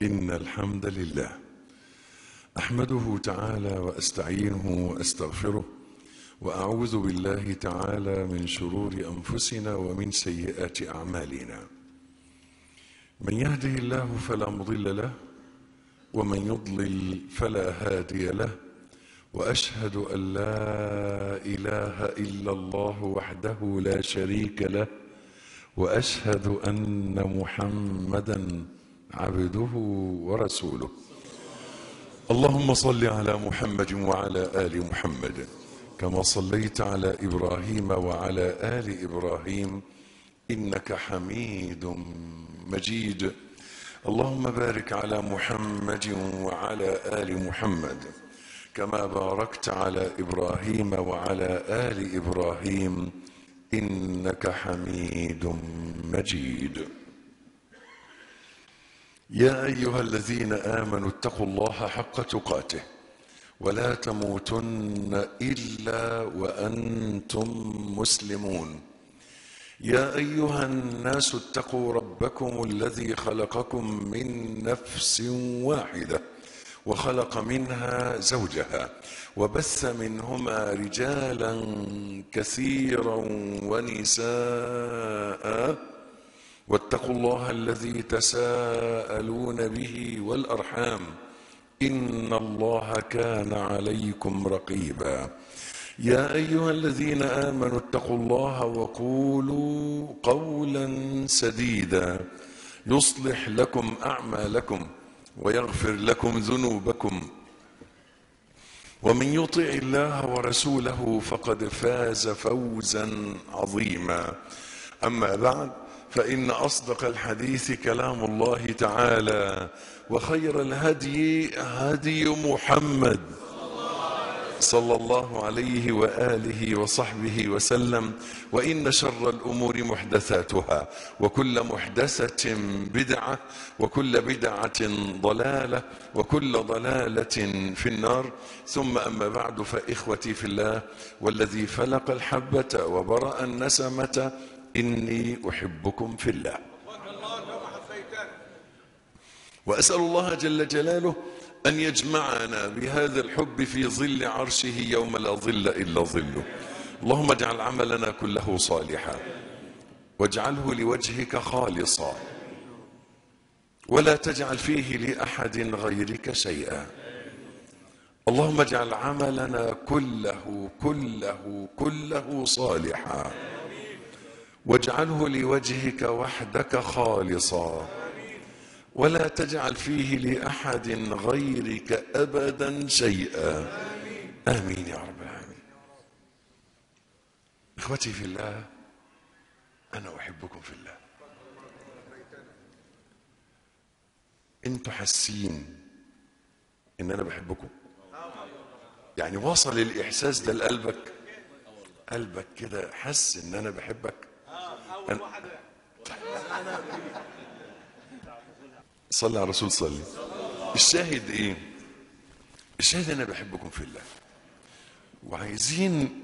إن الحمد لله أحمده تعالى وأستعينه وأستغفره وأعوذ بالله تعالى من شرور أنفسنا ومن سيئات أعمالنا. من يهده الله فلا مضل له ومن يضلل فلا هادي له، وأشهد أن لا إله إلا الله وحده لا شريك له، وأشهد أن محمدا عبده ورسوله. اللهم صل على محمد وعلى آل محمد كما صليت على إبراهيم وعلى آل إبراهيم إنك حميد مجيد. اللهم بارك على محمد وعلى آل محمد كما باركت على إبراهيم وعلى آل إبراهيم إنك حميد مجيد. يا أيها الذين آمنوا اتقوا الله حق تقاته ولا تموتن إلا وأنتم مسلمون. يا أيها الناس اتقوا ربكم الذي خلقكم من نفس واحدة وخلق منها زوجها وبث منهما رجالا كثيرا ونساء، واتقوا الله الذي تساءلون به والأرحام إن الله كان عليكم رقيبا. يا أيها الذين آمنوا اتقوا الله وقولوا قولا سديدا يصلح لكم أعمالكم ويغفر لكم ذنوبكم، ومن يطع الله ورسوله فقد فاز فوزا عظيما. أما بعد، فإن أصدق الحديث كلام الله تعالى، وخير الهدي هدي محمد صلى الله عليه وآله وصحبه وسلم، وإن شر الأمور محدثاتها، وكل محدثة بدعة، وكل بدعة ضلالة، وكل ضلالة في النار. ثم أما بعد، فإخوتي في الله والذي فلق الحبة وبرأ النسمة إني أحبكم في الله، وأسأل الله جل جلاله أن يجمعنا بهذا الحب في ظل عرشه يوم لا ظل إلا ظله. اللهم اجعل عملنا كله صالحا واجعله لوجهك خالصا، ولا تجعل فيه لأحد غيرك شيئا. اللهم اجعل عملنا كله صالحا، واجعله لوجهك وحدك خالصا، ولا تجعل فيه لأحد غيرك أبدا شيئا. آمين يا رب العالمين. إخوتي في الله، أنا أحبكم في الله. أنتوا حاسين إن أنا بحبكم؟ يعني وصل الإحساس ده لقلبك؟ قلبك كده حس إن أنا بحبك؟ صلى على الرسول صلي. الشاهد ايه؟ الشاهد انا بحبكم في الله، وعايزين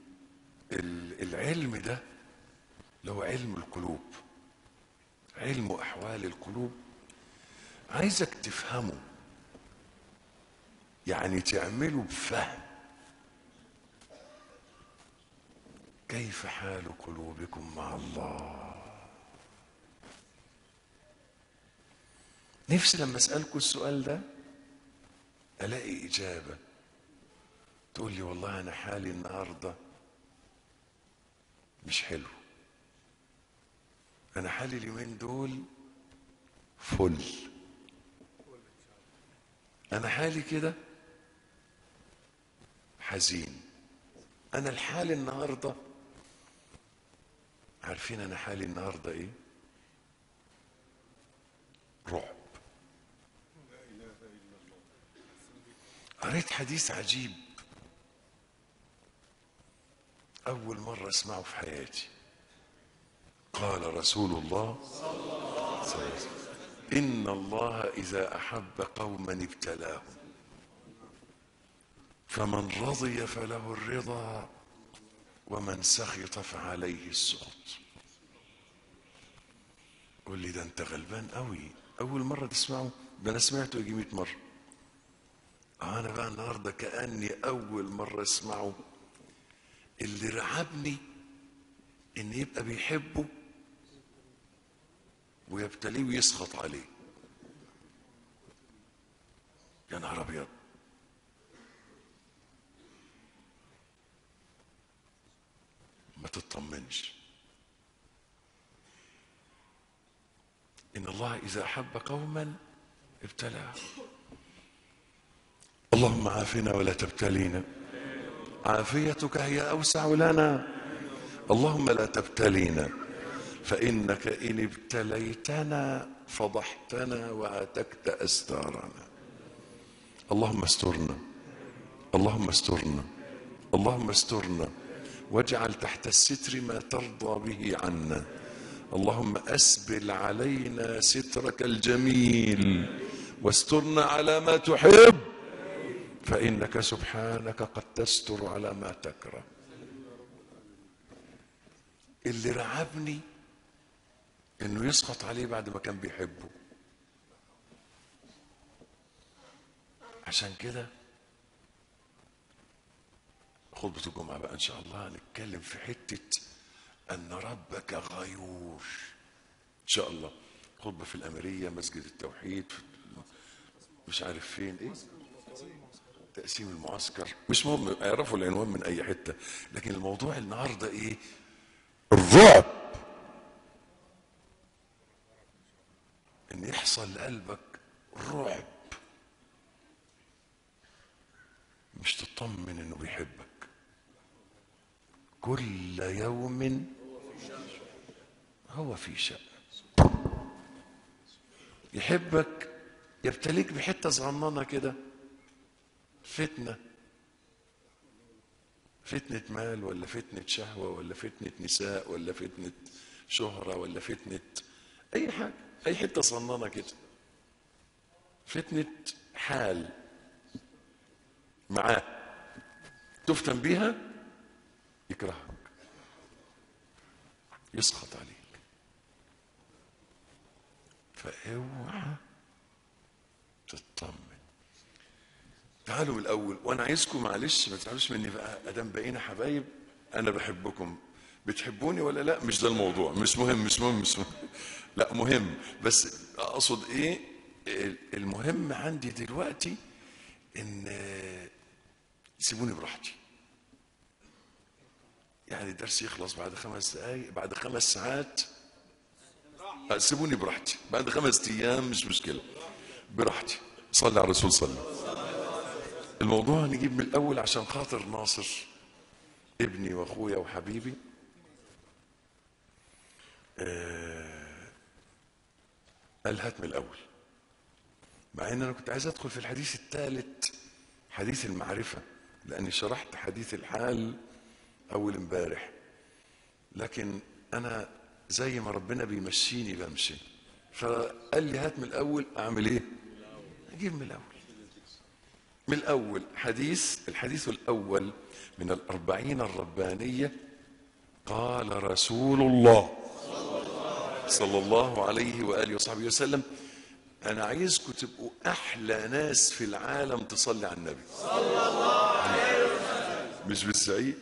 العلم ده لو علم القلوب، علم احوال القلوب، عايزك تفهمه، يعني تعمله بفهم. كيف حال قلوبكم مع الله؟ نفسي لما اسألكم السؤال ده الاقي اجابة تقول لي والله انا حالي النهاردة مش حلو، انا حالي اليومين دول فل، انا حالي كده حزين، انا الحال النهاردة. عارفين انا حالي النهاردة ايه؟ رعب. قريت حديث عجيب أول مرة أسمعه في حياتي. قال رسول الله صلى الله عليه وسلم: إن الله إذا أحب قوما ابتلاهم، فمن رضي فله الرضا ومن سخط فعليه السخط. قول لي ده أنت غلبان قوي، أول مرة تسمعه ده انا سمعته يجي 100 مرة. انا بقى النهارده كأني اول مرة اسمعه. اللي رعبني ان يبقى بيحبه ويبتليه ويسخط عليه. يا نهار ابيض. ما تطمنش. ان الله اذا احب قوما ابتلاهم. اللهم عافنا ولا تبتلينا، عافيتك هي اوسع لنا. اللهم لا تبتلينا فانك ان ابتليتنا فضحتنا وهتكت استارنا. اللهم استرنا، اللهم استرنا، اللهم استرنا، واجعل تحت الستر ما ترضى به عنا. اللهم أسبل علينا سترك الجميل واسترنا على ما تحب، فإنك سبحانك قد تستر على ما تكره. اللي رعبني انه يسقط عليه بعد ما كان بيحبه. عشان كده خطبة الجمعة بقى ان شاء الله هنتكلم في حتة ان ربك غيور ان شاء الله. خطبة في الاميرية، مسجد التوحيد، مش عارف فين، ايه تقسيم المعسكر، مش مهم يعرفوا العنوان من اي حتة. لكن الموضوع النهاردة ايه؟ الرعب. ان يحصل لقلبك رعب، مش تطمن انه بيحبك. كل يوم هو في شأن. يحبك يبتليك بحته صغننه كده، فتنه مال، ولا فتنه شهوه، ولا فتنه نساء، ولا فتنه شهره، ولا فتنه اي حاجه، اي حته صغننه كده، فتنه حال معاه تفتن بيها، يكرهك، يسخط عليك. فاوعى تطمن. تعالوا من الاول، وانا عايزكم معلش ما تزعلوش مني بقى، ادام بقينا حبايب انا بحبكم. بتحبوني ولا لا؟ مش ده الموضوع، مش مهم مش مهم مش مهم. لا مهم، بس اقصد ايه؟ المهم عندي دلوقتي ان سيبوني براحتي. يعني الدرس يخلص بعد 5 دقايق، بعد 5 ساعات، سيبوني براحتي. بعد 5 ايام مش مشكله، براحتي. صلي على الرسول صلى. الموضوع نجيب من الاول عشان خاطر ناصر ابني واخويا وحبيبي. قال هات من الاول، مع ان انا كنت عايز ادخل في الحديث الثالث، حديث المعرفه، لاني شرحت حديث الحال اول امبارح. لكن انا زي ما ربنا بيمشيني بمشي، فقال لي هات من الاول. اعمل ايه؟ اجيب من الاول. من الاول الحديث الاول من الأربعين الربانيه. قال رسول الله صلى الله عليه واله وصحبه وسلم: انا عايزكم تبقوا احلى ناس في العالم تصلي على النبي صلى الله عليه وسلم. مش بالزعيق،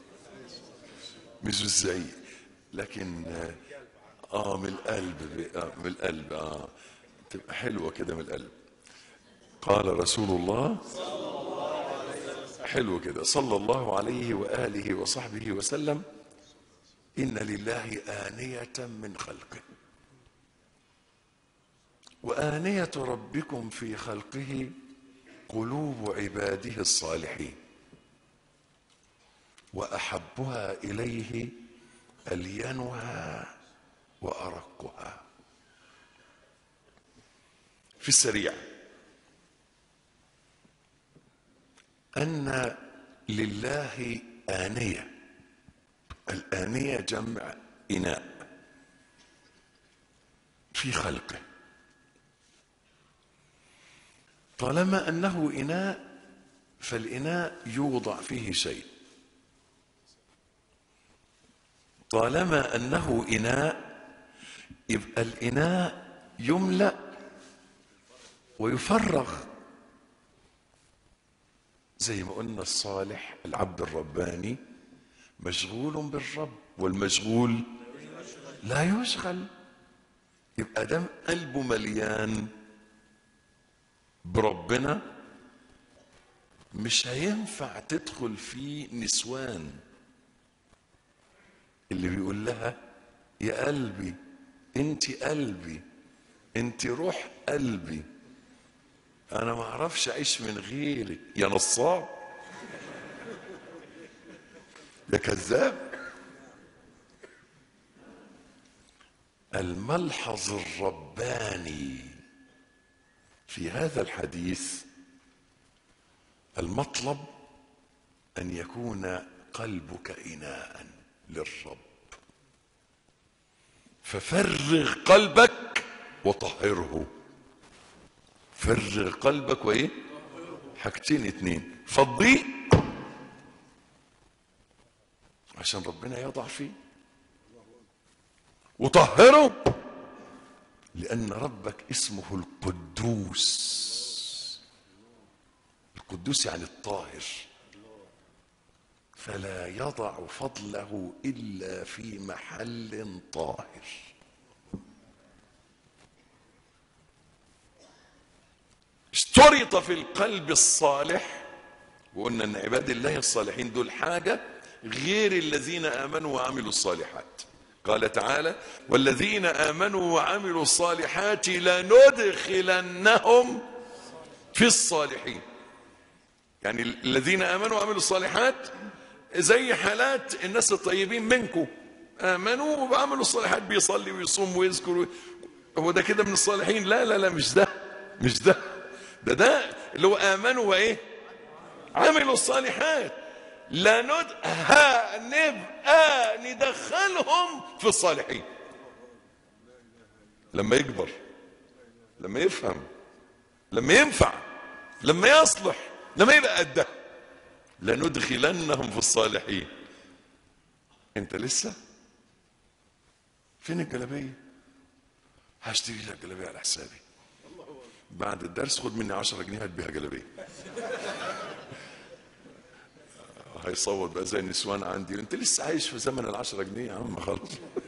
مش بالزعيق، لكن من القلب، من القلب، تبقى حلوه كده من القلب. قال رسول الله حلو كده صلى الله عليه واله وصحبه وسلم: ان لله آنية من خلقه، وآنية ربكم في خلقه قلوب عباده الصالحين، وأحبها إليه ألينها وأرقها. في السريع، أن لله آنية. الآنية جمع إناء في خلقه. طالما أنه إناء فالإناء يوضع فيه شيء. طالما أنه إناء يبقى الإناء يملأ ويفرغ. زي ما قلنا الصالح العبد الرباني مشغول بالرب، والمشغول لا يشغل. يبقى دام قلبه مليان بربنا مش هينفع تدخل فيه نسوان اللي بيقول لها يا قلبي انت قلبي انت روح قلبي انا ما اعرفش اعيش من غيرك يا نصاب يا كذاب. الملحظ الرباني في هذا الحديث المطلب أن يكون قلبك إناء للرب، ففرغ قلبك وطهره. فرغ قلبك وإيه؟ حاجتين اتنين، فضيه عشان ربنا يضع فيه، وطهره لأن ربك اسمه القدوس. القدوس يعني الطاهر، فلا يضع فضله إلا في محل طاهر. اشترط في القلب الصالح، وقلنا ان عباد الله الصالحين دول حاجة غير الذين آمنوا وعملوا الصالحات. قال تعالى والذين آمنوا وعملوا الصالحات لندخلنهم في الصالحين. يعني الذين آمنوا وعملوا الصالحات زي حالات الناس الطيبين منكم، آمنوا وعملوا الصالحات، بيصلي ويصوم ويذكر، هو ده كده من الصالحين؟ لا لا لا، مش ده، مش ده، ده اللي هو آمنوا وإيه؟ عملوا الصالحات. نبقى ندخلهم في الصالحين لما يكبر، لما يفهم، لما ينفع، لما يصلح، لما يبقى قده. لندخلنهم في الصالحين. انت لسه فين الجلابيه؟ هشتري لك جلابيه على حسابي بعد الدرس، خد مني 10 جنيه هات بيها جلابيه. هيصوت بقى زي النسوان عندي، انت لسه عايش في زمن ال10 جنيه يا عم، خلاص.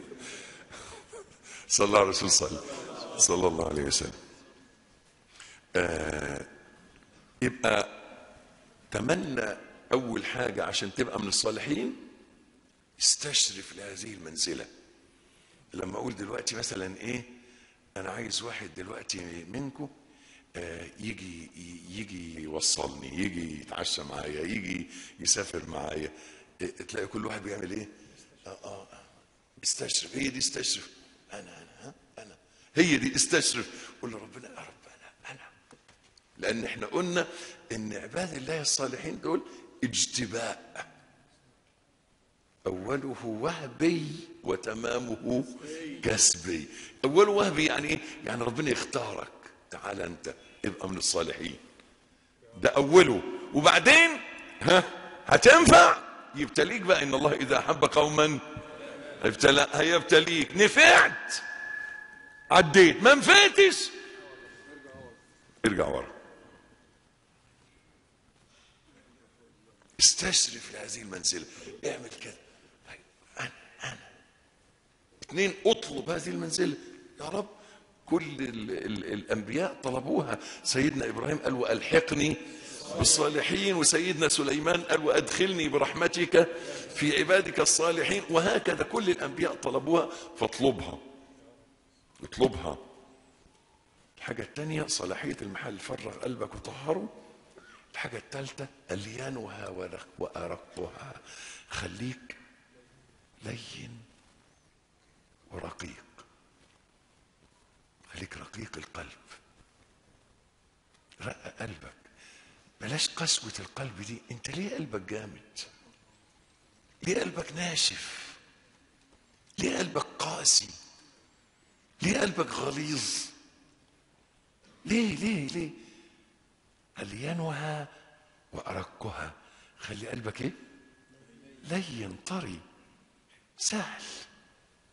صلى الله على الرسول صلى الله عليه وسلم. يبقى تمنى اول حاجه عشان تبقى من الصالحين استشرف لهذه المنزله. لما اقول دلوقتي مثلا ايه، انا عايز واحد دلوقتي منكم يجي يوصلني، يجي يتعشى معايا، يجي يسافر معايا، تلاقي كل واحد بيعمل ايه؟ استشرف. هي دي استشرف. انا هي دي استشرف. قول لربنا يا رب انا لان احنا قلنا ان عباد الله الصالحين دول اجتباء، اوله وهبي وتمامه كسبي. اوله وهبي يعني ايه؟ يعني ربنا يختارك، تعال انت ابقى من الصالحين، ده اوله. وبعدين هتنفع، يبتليك بقى. ان الله اذا احب قوما هيبتليك. نفعت عديت، ما نفعتش ارجع ورا. استشرف لهذه المنزله، اعمل كده. انا اثنين، اطلب هذه المنزله يا رب. كل الانبياء طلبوها. سيدنا ابراهيم قال والحقني بالصالحين، وسيدنا سليمان قال وادخلني برحمتك في عبادك الصالحين. وهكذا كل الانبياء طلبوها، فاطلبها، اطلبها. الحاجه الثانيه صلاحيه المحل، فرغ قلبك وطهره. الحاجه الثالثه اليانها وارقها، خليك لين ورقيق، خليك رقيق القلب، رقق قلبك، بلاش قسوة القلب دي. انت ليه قلبك جامد؟ ليه قلبك ناشف؟ ليه قلبك قاسي؟ ليه قلبك غليظ؟ ليه اليانها وارقها، خلي قلبك ايه؟ لين طري، سهل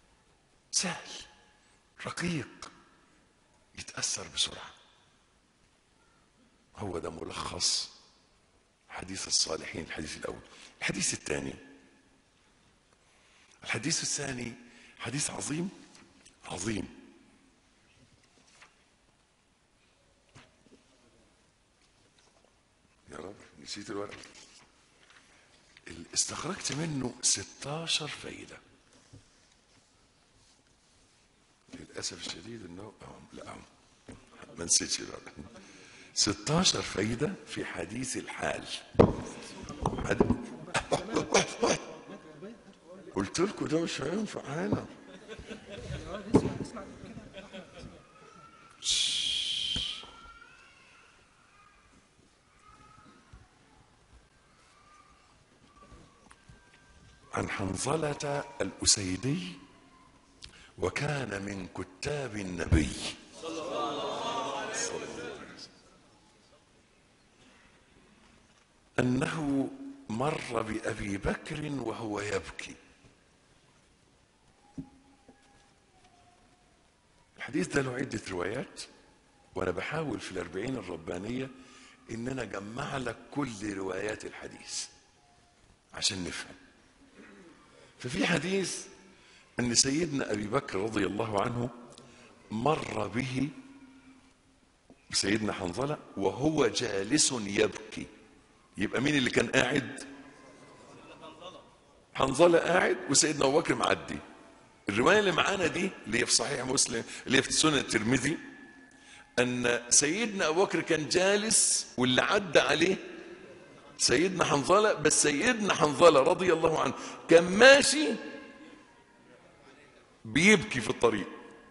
رقيق، يتأثر بسرعة. هو ده ملخص حديث الصالحين. الحديث الأول. الحديث الثاني، الحديث الثاني حديث عظيم عظيم. يا رب نسيت الورق. استخرجت منه 16 فايدة. للأسف الشديد انه لا ما نسيتش الورق. 16 فايدة في حديث الحال. قلت لكم ده مش هينفع هنا. عن حنظلة الأسيدي، وكان من كتاب النبي صلى الله عليه وسلم، أنه مر بأبي بكر وهو يبكي. الحديث ده له عدة روايات، وأنا بحاول في الأربعين الربانية إن أنا أجمع لك كل روايات الحديث عشان نفهم. ففي حديث أن سيدنا أبي بكر رضي الله عنه مر به سيدنا حنظلة وهو جالس يبكي. يبقى مين اللي كان قاعد؟ حنظلة قاعد وسيدنا أبو بكر معدي. الرواية اللي معانا دي اللي هي في صحيح مسلم، اللي هي في سنن الترمذي، أن سيدنا أبو بكر كان جالس واللي عدى عليه سيدنا حنظلة، بس سيدنا حنظلة رضي الله عنه كان ماشي بيبكي في الطريق.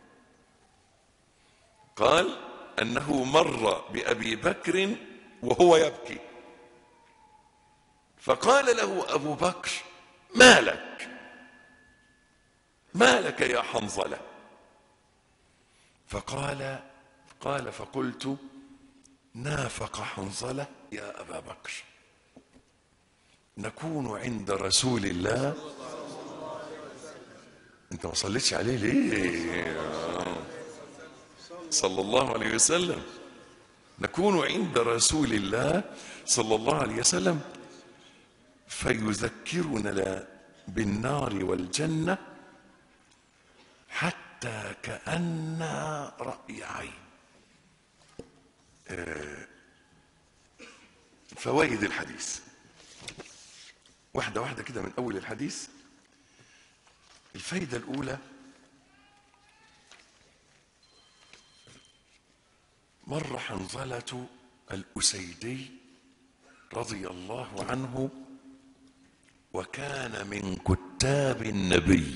قال أنه مر بأبي بكر وهو يبكي، فقال له أبو بكر: ما لك؟ ما لك يا حنظلة؟ قال فقلت: نافق حنظلة يا أبا بكر، نكون عند رسول الله. انت ما صليتش عليه ليه؟ صلى الله عليه وسلم. نكون عند رسول الله صلى الله عليه وسلم فيذكرنا بالنار والجنة حتى كأن رأي عين. فوائد الحديث واحدة واحدة كده من أول الحديث. الفايدة الأولى: مر حنظلة الأسيدي رضي الله عنه وكان من كتاب النبي.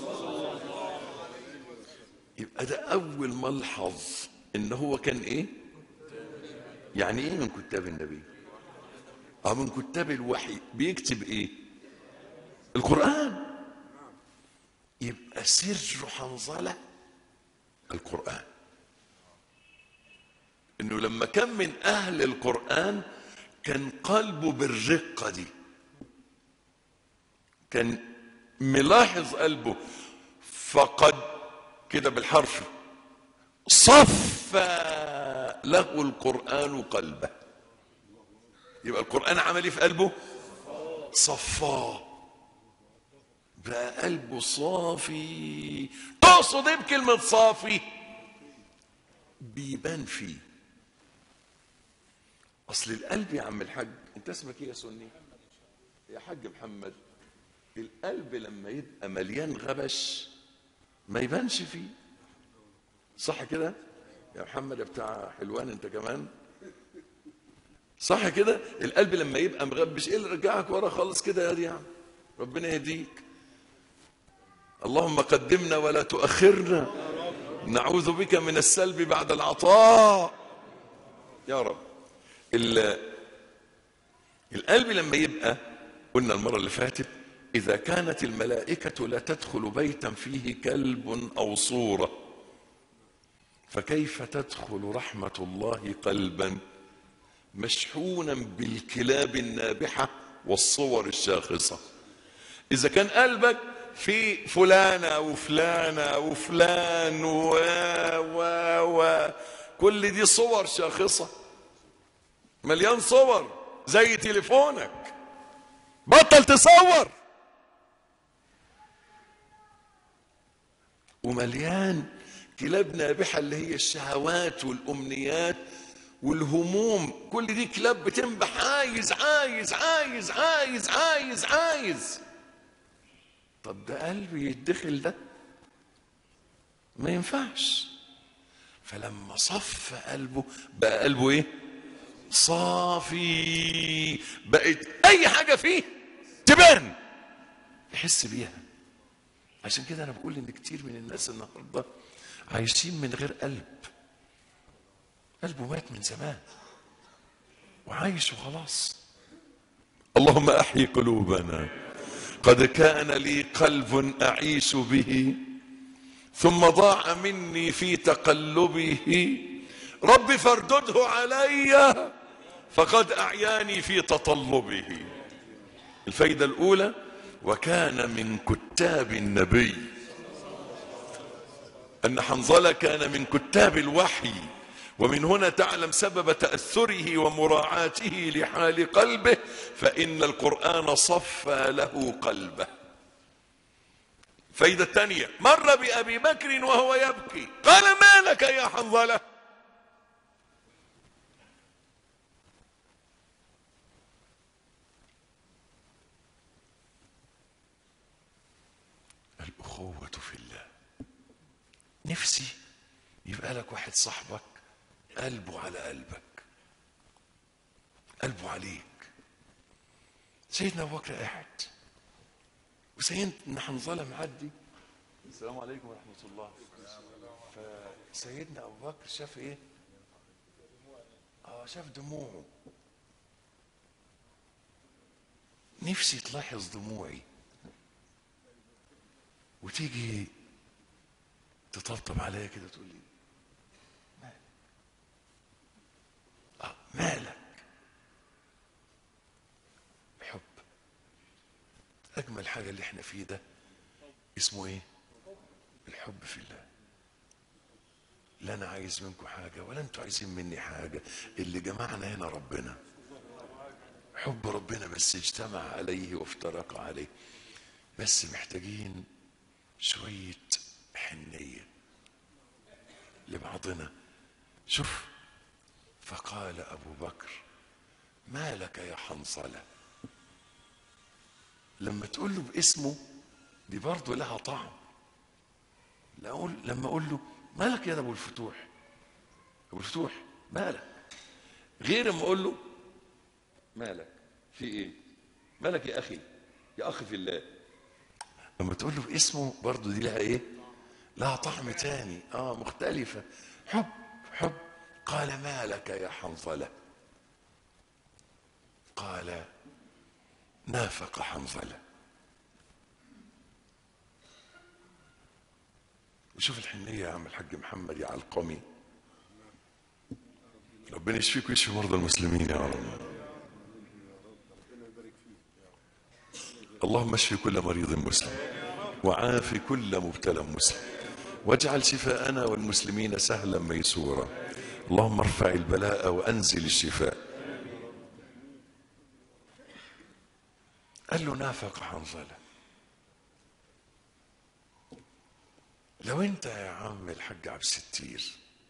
يبقى ده أول ملحظ إن هو كان إيه؟ يعني إيه من كتاب النبي؟ من كتاب الوحي. بيكتب إيه؟ القرآن. يبقى سر حنظلة القرآن، إنه لما كان من أهل القرآن كان قلبه بالرقة دي، كان ملاحظ قلبه، فقد كده بالحرف صفى له القرآن قلبه. يبقى القرآن عمل ايه في قلبه؟ صفاه، بقى قلبه صافي. تقصد ايه بكلمة صافي؟ بيبان فيه. اصل القلب يا عم الحاج، انت اسمك ايه يا سني؟ يا حاج محمد. القلب لما يبقى مليان غبش ما يبانش فيه، صح كده يا محمد بتاع حلوان؟ انت كمان صح كده. القلب لما يبقى مغبش، ايه اللي رجعك ورا خالص كده يا دي؟ يعني ربنا يهديك. اللهم قدمنا ولا تؤخرنا، نعوذ بك من السلب بعد العطاء يا رب. القلب لما يبقى، قلنا المرة اللي فاتت، إذا كانت الملائكة لا تدخل بيتا فيه كلب أو صورة، فكيف تدخل رحمة الله قلبا مشحونا بالكلاب النابحة والصور الشاخصة؟ إذا كان قلبك في فلانة وفلانة وفلان و كل دي صور شاخصة، مليان صور زي تليفونك، بطل تصور. ومليان كلاب نابحة اللي هي الشهوات والأمنيات والهموم، كل دي كلاب بتنبح، عايز عايز عايز عايز عايز عايز. طب ده قلبي يتدخل ده؟ ما ينفعش. فلما صف قلبه بقى قلبه ايه؟ صافي. بقت اي حاجة فيه تبان، يحس بيها. عشان كده انا بقول ان كتير من الناس النهارده عايشين من غير قلب، قلبه مات من زمان وعايش وخلاص. اللهم احيي قلوبنا. قد كان لي قلب اعيش به ثم ضاع مني في تقلبه، رب فاردده علي فقد اعياني في تطلبه. الفايدة الاولى: وكان من كتاب النبي، ان حنظلة كان من كتاب الوحي، ومن هنا تعلم سبب تأثره ومراعاته لحال قلبه، فإن القرآن صفى له قلبه. فايدة الثانية: مر بأبي بكر وهو يبكي، قال ما لك يا حنظلة؟ الأخوة في الله. نفسي يبقى لك واحد صاحبك قلبه على قلبك، قلبه عليك. سيدنا أبو بكر قاعد وسيدنا حنظلة معدي، السلام عليكم ورحمة الله. فسيدنا أبو بكر شاف إيه؟ شاف دموعه. نفسي تلاحظ دموعي وتيجي تطبطب عليا كده تقول لي مالك؟ حب. أجمل حاجة اللي احنا فيه ده اسمه ايه؟ الحب في الله. لا أنا عايز منكم حاجة ولا أنتوا عايزين مني حاجة، اللي جمعنا هنا ربنا، حب ربنا، بس اجتمع عليه وافترق عليه. بس محتاجين شوية حنية لبعضنا. شوف، فقال أبو بكر ما لك يا حنظلة. لما تقول له باسمه دي برضه لها طعم. لما أقول له مالك يا أبو الفتوح، أبو الفتوح مالك، غير ما أقول له مالك في إيه، مالك يا أخي، يا أخي في الله. لما تقول له باسمه برضه دي لها إيه؟ لها طعم تاني، مختلفة. حب. حب. قال ما لك يا حنظلة؟ قال نافق حنظلة. وشوف الحنية يا عم الحاج محمد يا علقمي، ربنا يشفيك ويشفي مرضى المسلمين يا رب. اللهم اشفي كل مريض مسلم وعافي كل مبتلى مسلم، واجعل شفاءنا والمسلمين سهلا ميسورا. اللهم ارفع البلاء وانزل الشفاء. قال له نافق حنظلة. لو انت يا عم الحاج عبد الستير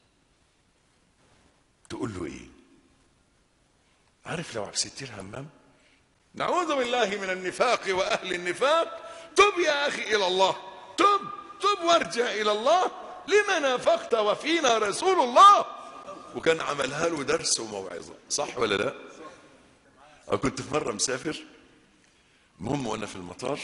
تقول له ايه؟ عارف لو عبد الستير همام، نعوذ بالله من النفاق واهل النفاق، تب يا اخي الى الله، تب وارجع الى الله، لما نافقت وفينا رسول الله. وكان عملها له درس وموعظه، صح ولا لا؟ أنا كنت في مره مسافر، المهم وانا في المطار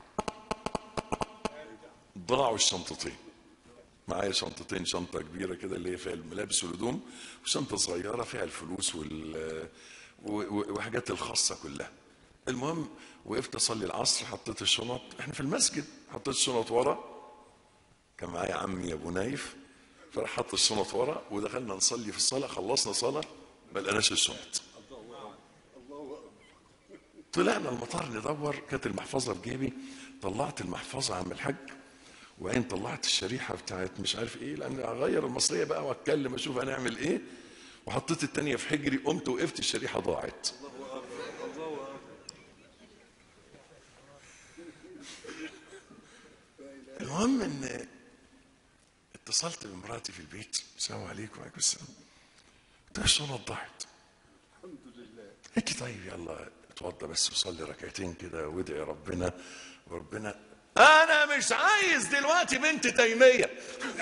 ضاعوا الشنطتين معايا، شنطتين، شنطه كبيره كده اللي هي فيها الملابس والهدوم، وشنطه صغيره فيها الفلوس وحاجات الخاصه كلها. المهم وقفت اصلي العصر، حطيت الشنط، احنا في المسجد، حطيت الشنط ورا، كان معايا عمي ابو نايف، فراح حط الشنط ورا ودخلنا نصلي في الصلاه. خلصنا صلاه ما لقناش الشنط. طلعنا المطار ندور، كانت المحفظه في جيبي، طلعت المحفظه عم الحاج، وبعدين طلعت الشريحه بتاعت مش عارف ايه، لان اغير المصريه بقى واتكلم اشوف هنعمل ايه، وحطيت التانية في حجري، قمت وقفت الشريحة ضاعت. المهم ان اتصلت بمراتي في البيت، السلام عليكم. وعليكم السلام. قلت لها الشنط ضاعت. قلت لي طيب يلا اتوضى بس وصلي ركعتين كده وادعي ربنا. وربنا انا مش عايز دلوقتي بنت تيمية.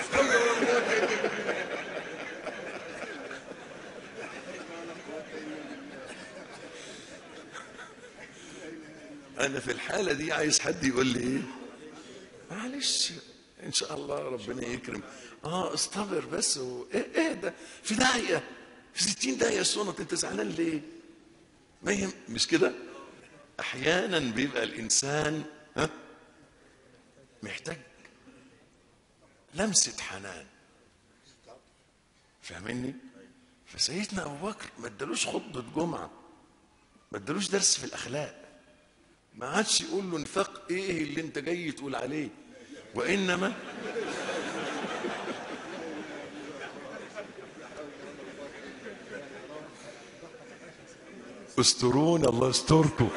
انا في الحالة دي عايز حد يقول لي ايه؟ معلش ان شاء الله ربنا يكرم. اصطبر بس ايه ده في داهية، في 60 داهية السنط، انت زعلان ليه؟ ما مش كده. احيانا بيبقى الانسان محتاج لمسة حنان، فاهمني؟ فسيدنا ابو بكر ما ادالوش خطبة جمعة، ما ادالوش درس في الاخلاق، ما عادش يقول له نفاق ايه اللي انت جاي تقول عليه، وانما استرون الله يستركم.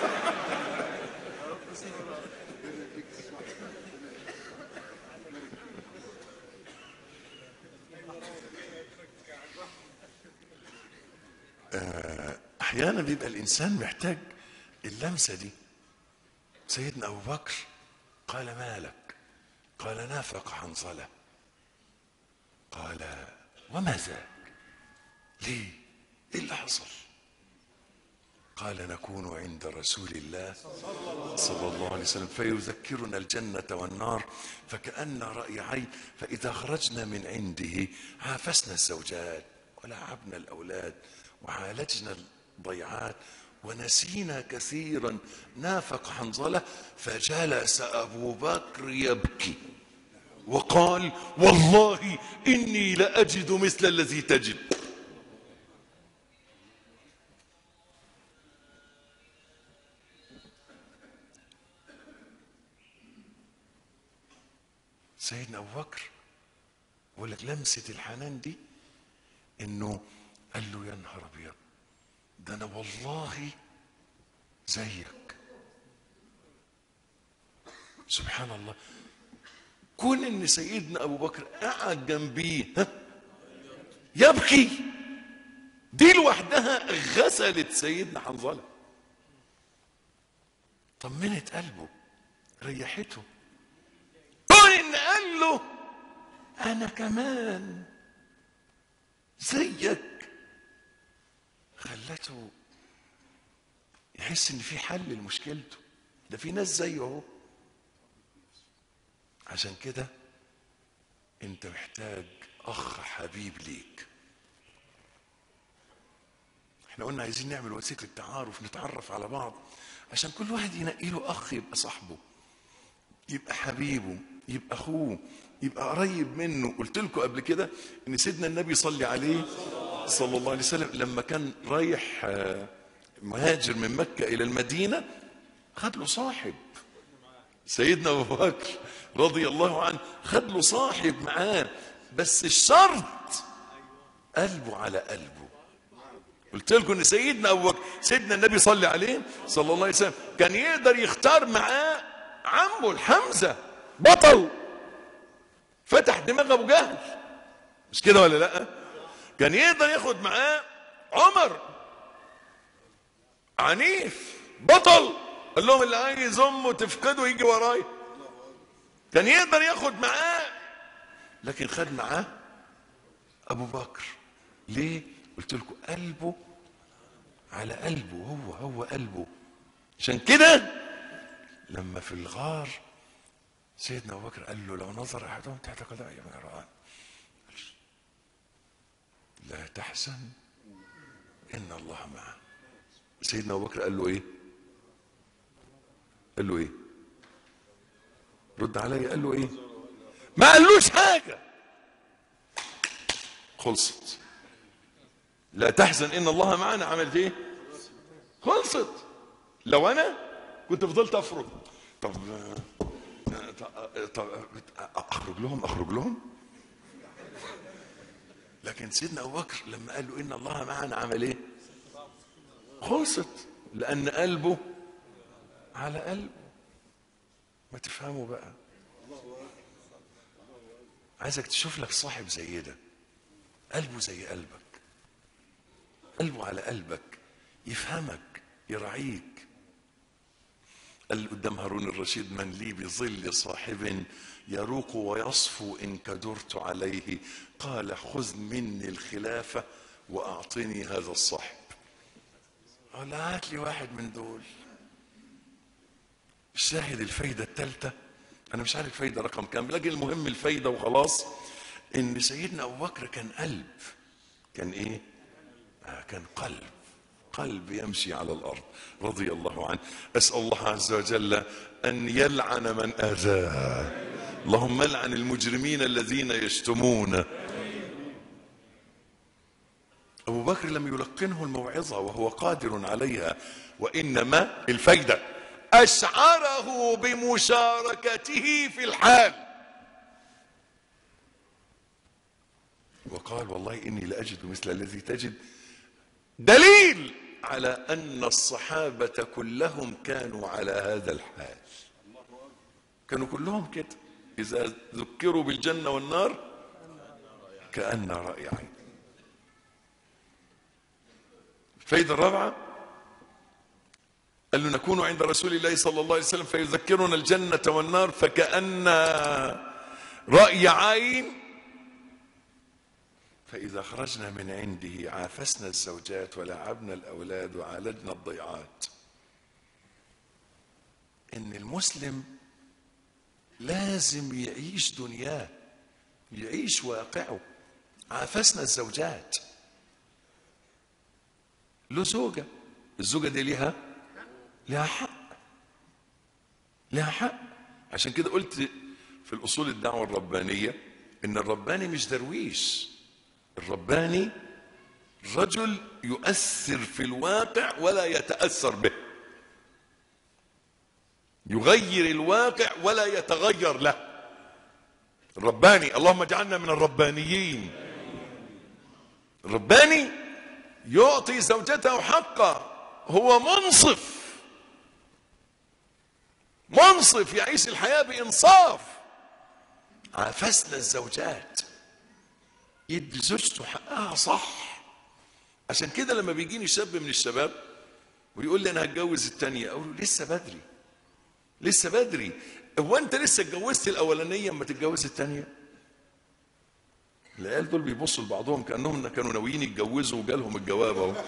احيانا بيبقى الانسان محتاج اللمسه دي. سيدنا ابو بكر قال ما لك؟ قال نافق حنظله. قال وما ذاك؟ ليه؟ ايه اللي حصل؟ قال نكون عند رسول الله صلى الله عليه وسلم فيذكرنا الجنة والنار فكأن رأي عين، فإذا خرجنا من عنده عافسنا الزوجات ولعبنا الأولاد وعالجنا الضيعات ونسينا كثيرا. نافق حنظلة فجلس أبو بكر يبكي وقال والله إني لأجد مثل الذي تجد. سيدنا أبو بكر بقول لك لمسة الحنان دي، إنه قال له يا نهار أبيض، ده أنا والله زيك. سبحان الله، كون إن سيدنا أبو بكر قعد جنبيه يبكي، دي لوحدها غسلت سيدنا حنظلة، طمنت قلبه، ريحته. كون إن قال له أنا كمان زيك، خلته يحس إن في حل لمشكلته، ده في ناس زيه اهو. عشان كده أنت محتاج أخ حبيب ليك. احنا قلنا عايزين نعمل وثيقة التعارف، نتعرف على بعض، عشان كل واحد ينقي له أخ يبقى صاحبه، يبقى حبيبه، يبقى أخوه، يبقى قريب منه. قلت لكم قبل كده إن سيدنا النبي صلى عليه صلى الله عليه وسلم لما كان رايح مهاجر من مكة إلى المدينة خد له صاحب. سيدنا أبو بكر رضي الله عنه خد له صاحب معاه، بس الشرط قلبه على قلبه. قلت لكم ان سيدنا ابو بكر سيدنا النبي صلى عليه صلى الله عليه وسلم كان يقدر يختار معاه عمه الحمزه، بطل فتح دماغ ابو جهل، مش كده ولا لا؟ كان يقدر ياخد معاه عمر عنيف، بطل، قال لهم اللي عايز امه تفقده يجي ورايا. كان يقدر ياخد معاه، لكن خد معاه ابو بكر. ليه؟ قلت لكم قلبه على قلبه، هو قلبه. عشان كده لما في الغار سيدنا ابو بكر قال له لو نظر احدهم تحت قدمي ما رآني لا تحزن ان الله معه. سيدنا ابو بكر قال له ايه؟ قال له ايه؟ رد عليا، قال له ايه؟ ما قالوش حاجه، خلصت. لا تحزن ان الله معنا، عملت ايه؟ خلصت. لو انا كنت فضلت افرض، طب اخرج لهم، لا لكن سيدنا ابو بكر لما قال له ان الله معنا عمل ايه؟ خلصت، لان قلبه على قلبه. ما تفهموا بقى. عايزك تشوف لك صاحب زي ده، قلبه زي قلبك، قلبه على قلبك، يفهمك، يراعيك. قال قدام هارون الرشيد: من لي بظل صاحب يروق ويصفو إن كدرت عليه. قال: خذ مني الخلافة وأعطني هذا الصاحب. قال: هات لي واحد من دول. الشاهد الفايدة الثالثة، أنا مش عارف الفايدة رقم كام، لكن المهم الفايدة وخلاص، إن سيدنا أبو بكر كان قلب. كان إيه؟ كان قلب يمشي على الأرض رضي الله عنه. أسأل الله عز وجل أن يلعن من آذاه. اللهم لعن المجرمين الذين يشتمون. أبو بكر لم يلقنه الموعظة وهو قادر عليها، وإنما الفايدة أشعره بمشاركته في الحال، وقال: والله إني لأجد مثل الذي تجد. دليل على أن الصحابة كلهم كانوا على هذا الحال، كانوا كلهم كده، إذا ذكروا بالجنة والنار كأن رأي عين. الفائدة الرابعة، قال له: نكون عند رسول الله صلى الله عليه وسلم فيذكرنا الجنة والنار فكأن رأي عين، فإذا خرجنا من عنده عافسنا الزوجات ولعبنا الأولاد وعالجنا الضيعات. إن المسلم لازم يعيش دنياه، يعيش واقعه. عافسنا الزوجات، له زوجة، الزوجة دي لها حق. عشان كده قلت في الأصول الدعوة الربانية إن الرباني مش درويش، الرباني رجل يؤثر في الواقع ولا يتأثر به، يغير الواقع ولا يتغير له. الرباني، اللهم اجعلنا من الربانيين. الرباني يعطي زوجته حقه، هو منصف يعيش الحياة بإنصاف. عافسنا الزوجات، يدي زوجته حقها صح. عشان كده لما بيجيني شاب من الشباب ويقول لي أنا هتجوز التانية، أقول له لسه بدري. هو أنت لسه اتجوزت الأولانية أما تتجوز التانية؟ العيال دول بيبصوا لبعضهم كأنهم كانوا ناويين يتجوزوا وجالهم الجواب اهو.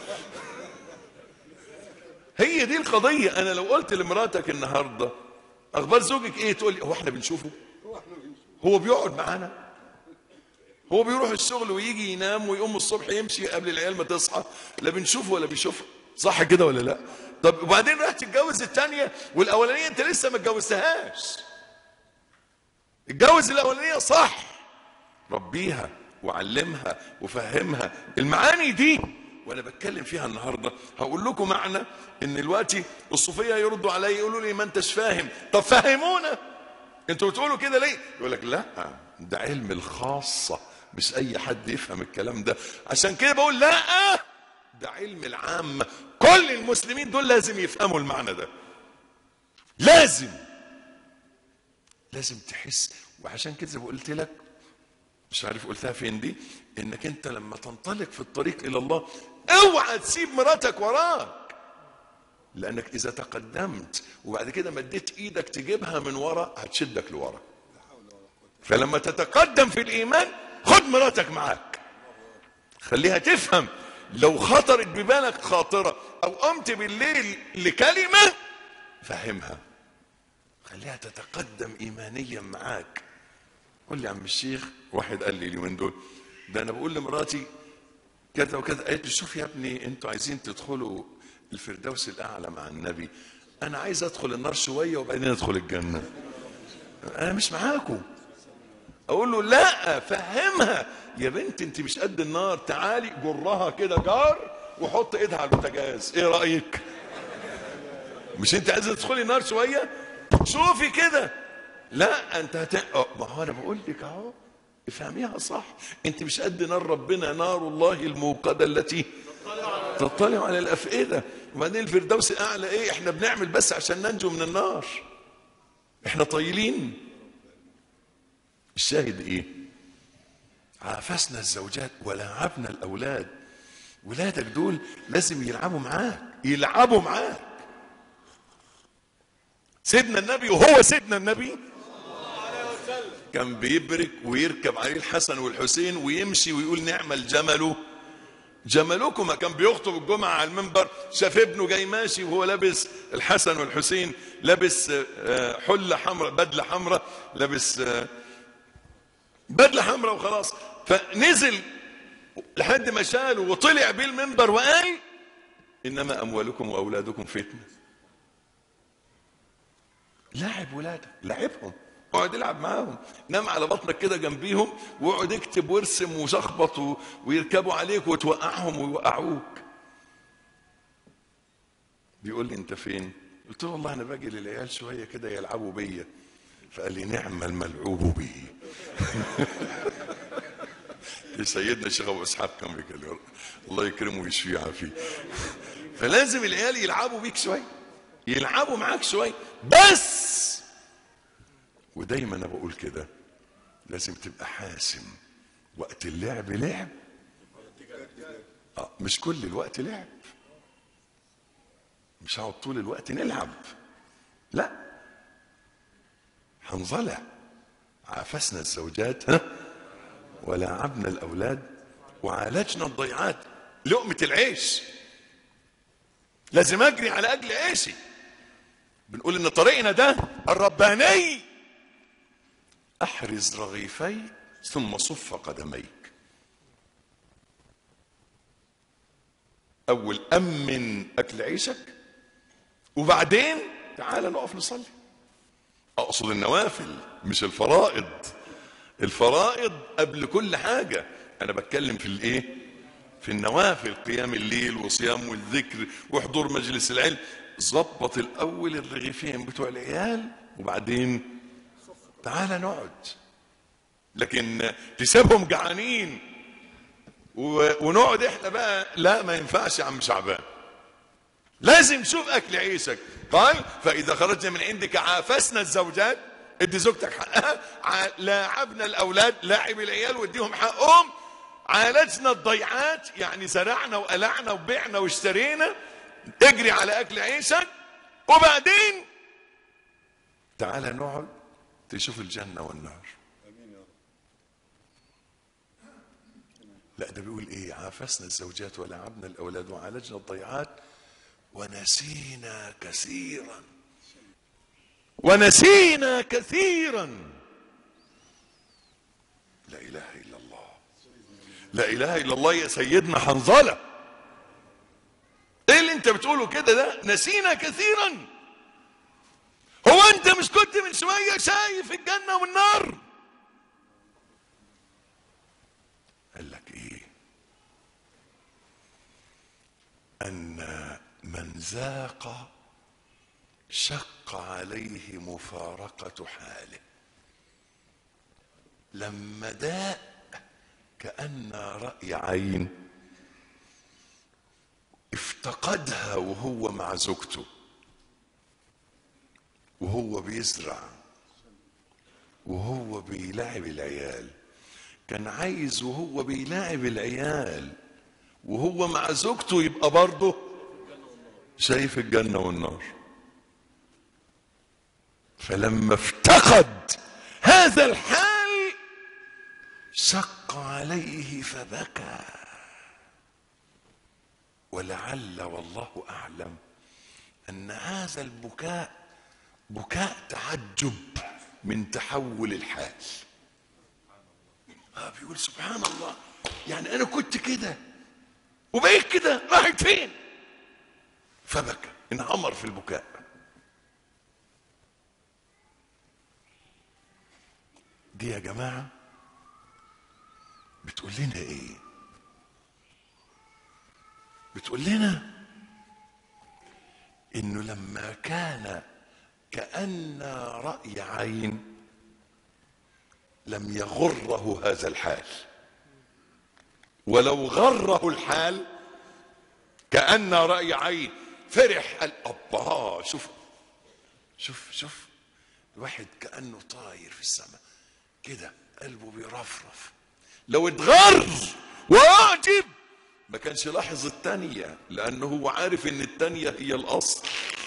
هي دي القضية. أنا لو قلت لمراتك النهارده أخبار زوجك إيه؟ تقول لي: هو إحنا بنشوفه؟ هو بيقعد معانا؟ هو بيروح الشغل ويجي ينام ويقوم الصبح يمشي قبل العيال ما تصحى؟ لا بنشوفه ولا بيشوفها، صح كده ولا لا؟ طب وبعدين راح تتجوز الثانيه والاولانيه انت لسه ما اتجوزتهاش. اتجوز الاولانيه صح، ربيها وعلمها وفهمها المعاني دي. وانا بتكلم فيها النهارده هقول لكم معنى ان دلوقتي الصوفيه يردوا عليا يقولوا لي: ما انتش فاهم. طب فهمونا، انتوا بتقولوا كده ليه؟ يقول لك: لا ده علم الخاصه، مش اي حد يفهم الكلام ده. عشان كده بقول لا، ده علم العامه، كل المسلمين دول لازم يفهموا المعنى ده، لازم تحس. وعشان كده زي ما قلت لك، مش عارف قلتها فين دي، انك انت لما تنطلق في الطريق الى الله اوعى تسيب مراتك وراك، لانك اذا تقدمت وبعد كده مديت ايدك تجيبها من ورا هتشدك لورا. فلما تتقدم في الايمان خد مراتك معاك، خليها تفهم. لو خطرت ببالك خاطرة او قمت بالليل لكلمة فهمها، خليها تتقدم ايمانيا معاك. قول لي يا عم الشيخ، واحد قال لي اليومين دول: ده انا بقول لمراتي كذا وكذا. قالت لي: شوف يا ابني، انتوا عايزين تدخلوا الفردوس الاعلى مع النبي، انا عايز ادخل النار شويه وبعدين ادخل الجنه، انا مش معاكم. اقول له: لا، فهمها يا بنت، انت مش قد النار، تعالي جرها كده جار وحط ايدها على البوتاجاز، ايه رايك؟ مش انت عايزه تدخلي النار شويه؟ شوفي كده. لا انت ما هو انا بقول لك اهو، افهميها صح. انت مش قد نار ربنا، نار الله الموقدة التي تطلع على الافئدة. وبعدين الفردوس اعلى ايه؟ احنا بنعمل بس عشان ننجو من النار، احنا طايلين. الشاهد ايه؟ عافسنا الزوجات ولعبنا الاولاد. ولادك دول لازم يلعبوا معاك، يلعبوا معاك. سيدنا النبي، وهو سيدنا النبي كان بيبرك ويركب عليه الحسن والحسين ويمشي ويقول نعم الجمل جملكما. كان بيخطب الجمعة على المنبر، شاف ابنه جاي ماشي وهو لابس، الحسن والحسين لابس حلة حمراء، بدلة حمراء، لابس بدلة حمراء وخلاص. فنزل لحد ما شاله وطلع بيه المنبر وقال إنما أموالكم وأولادكم فتنة. لاعب ولادك، لاعبهم، اقعد العب معاهم، نام على بطنك كده جنبيهم واقعد اكتب وارسم وشخبط ويركبوا عليك وتوقعهم ويوقعوك. بيقول لي انت فين؟ قلت له والله انا باجي للعيال شويه كده يلعبوا بيا. فقال لي نعم الملعوب به. سيدنا الشيخ ابو اسحاق كان بيكلم، الله يكرمه ويشفيه ويعافيه. فلازم العيال يلعبوا بيك شويه، يلعبوا معاك شويه بس. ودايما انا بقول كده، لازم تبقى حاسم. وقت اللعب لعب، مش كل الوقت لعب. مش هقعد طول الوقت نلعب، لا. حنظلة عافسنا الزوجات ولعبنا الاولاد وعالجنا الضيعات. لقمة العيش لازم اجري على اجل عيشي. بنقول ان طريقنا ده الرباني، احرز رغيفي ثم صف قدميك. اول امن اكل عيشك وبعدين تعال نقف نصلي. اقصد النوافل مش الفرائض. الفرائض قبل كل حاجة. انا بتكلم في الايه؟ في النوافل، قيام الليل وصيام والذكر وحضور مجلس العلم. ظبط الاول الرغيفين بتوع العيال وبعدين تعال نقعد. لكن تسيبهم جعانين ونقعد احنا بقى، لا ما ينفعش يا عم شعبان. لازم شوف اكل عيشك. قال فاذا خرجنا من عندك عافسنا الزوجات، ادي زوجتك حقها، لاعبنا الاولاد، لاعب العيال واديهم حقهم، عالجنا الضيعات يعني زرعنا وقلعنا وبيعنا واشترينا، اجري على اكل عيشك وبعدين تعال نقعد تشوف الجنة والنار. لا ده بيقول ايه؟ عافسنا الزوجات ولعبنا الاولاد وعالجنا الضيعات ونسينا كثيرا. ونسينا كثيرا. لا اله الا الله، لا اله الا الله. يا سيدنا حنظلة، ايه اللي انت بتقوله كده ده؟ نسينا كثيرا. هو انت مش كنت من شوية شايف الجنة والنار؟ قال لك ايه؟ ان من ذاق شق عليه مفارقة حاله. لما داء كأن رأي عين افتقدها وهو مع زوجته، وهو بيزرع، وهو بيلاعب العيال. كان عايز وهو بيلاعب العيال وهو مع زوجته يبقى برضه شايف الجنة والنار. فلما افتقد هذا الحال شق عليه فبكى. ولعل والله أعلم أن هذا البكاء بكاء تعجب من تحول الحال. بيقول سبحان الله، يعني أنا كنت كده وبقيت كده، راحت فين؟ فبكى، انهمر في البكاء. دي يا جماعة بتقول لنا ايه؟ بتقول لنا انه لما كان كأن رأي عين، لم يغره هذا الحال، ولو غره الحال كأن رأي عين فرح، قال الله شوف شوف شوف الواحد كأنه طاير في السماء كده، قلبه بيرفرف. لو اتغر واعجب ما كانش لاحظ التانية، لأنه هو عارف ان التانية هي الأصل.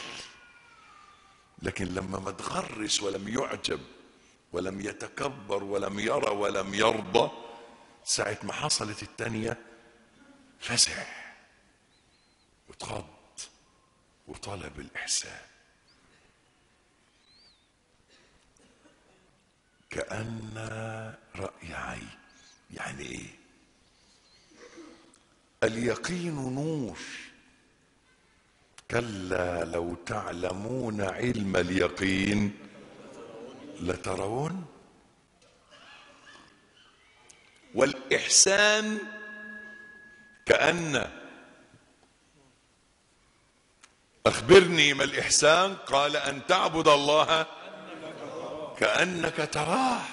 لكن لما ما اتغرش ولم يعجب ولم يتكبر ولم يرى ولم يرضى، ساعة ما حصلت التانية فزع واتخض وطلب الإحسان. كأن رأي عين. يعني ايه؟ اليقين نور، كلا لو تعلمون علم اليقين لترون. والإحسان كأن، أخبرني ما الإحسان؟ قال أن تعبد الله كأنك تراه.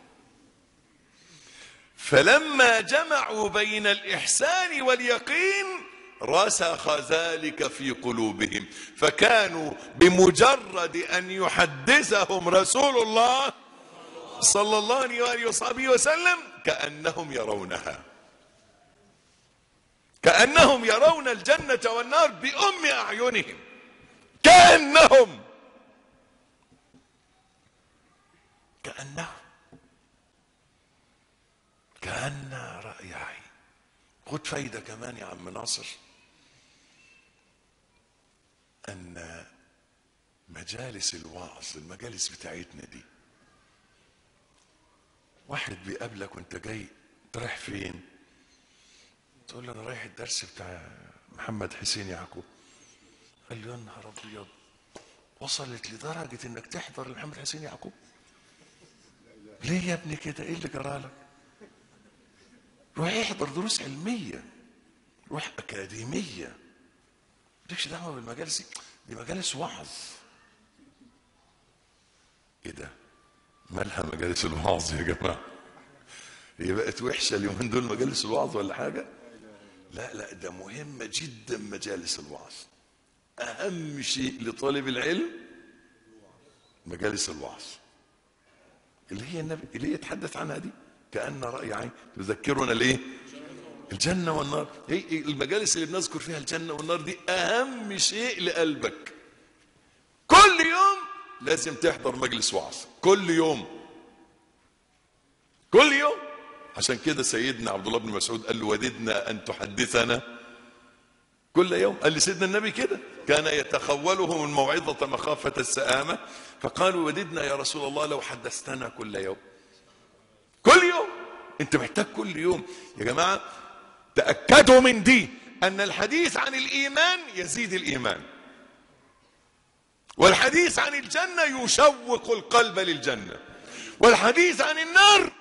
فلما جمعوا بين الإحسان واليقين رسخ ذلك في قلوبهم، فكانوا بمجرد أن يحدثهم رسول الله صلى الله عليه وصحبه وسلم كأنهم يرونها، كأنهم يرون الجنة والنار بأم أعينهم، كأنهم كأن رأي عين. خد فايدة كمان يا عم ناصر، أن مجالس الوعظ، المجالس بتاعتنا دي، واحد بيقابلك وانت جاي، انت رايح فين؟ تقول له انا رايح الدرس بتاع محمد حسين يعقوب. قال له يا نهار ابيض، وصلت لدرجة انك تحضر لمحمد حسين يعقوب؟ ليه يا ابني كده؟ ايه اللي جرالك؟ روح احضر دروس علمية، روح أكاديمية، مالكش دعوة بالمجالس دي مجالس وعظ. ايه ده؟ مالها مجالس الوعظ يا جماعة؟ هي بقت وحشة اليومين دول مجالس الوعظ ولا حاجة؟ لا لا، ده مهمة جدا مجالس الوعظ. أهم شيء لطالب العلم مجالس الوعظ، اللي هي النبي اللي هي يتحدث عنها دي، كأن رأي عين تذكرنا الايه؟ الجنة والنار. هي المجالس اللي بنذكر فيها الجنة والنار دي أهم شيء لقلبك. كل يوم لازم تحضر مجلس وعظ، كل يوم كل يوم. عشان كده سيدنا عبد الله بن مسعود قال له وددنا أن تحدثنا كل يوم. قال لسيدنا النبي كده، كان يتخولهم الموعظة مخافة السآمة، فقالوا وددنا يا رسول الله لو حدثتنا كل يوم. كل يوم انت محتاج كل يوم يا جماعة. تأكدوا من دي، أن الحديث عن الإيمان يزيد الإيمان، والحديث عن الجنة يشوق القلب للجنة، والحديث عن النار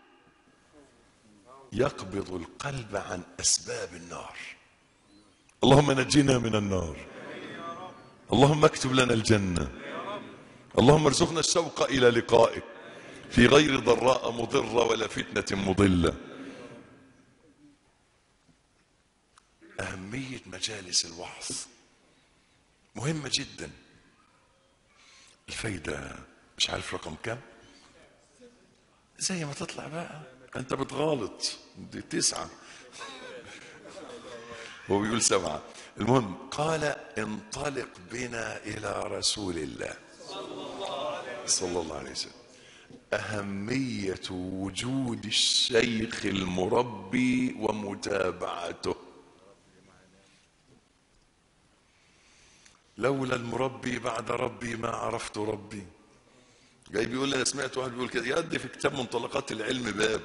يقبض القلب عن أسباب النار. اللهم نجنا من النار، اللهم اكتب لنا الجنة، اللهم ارزقنا الشوق إلى لقائك في غير ضراء مضرة ولا فتنة مضلة. أهمية مجالس الوعظ مهمة جدا. الفايدة مش عارف رقم كام، زي ما تطلع بقى انت بتغالط، دي 9 هو بيقول 7. المهم قال انطلق بنا إلى رسول الله صلى الله عليه وسلم. أهمية وجود الشيخ المربي ومتابعته. لولا المربي بعد ربي ما عرفت ربي. جاي بيقول لي انا سمعت واحد بيقول كده، يدي في كتاب منطلقات العلم باب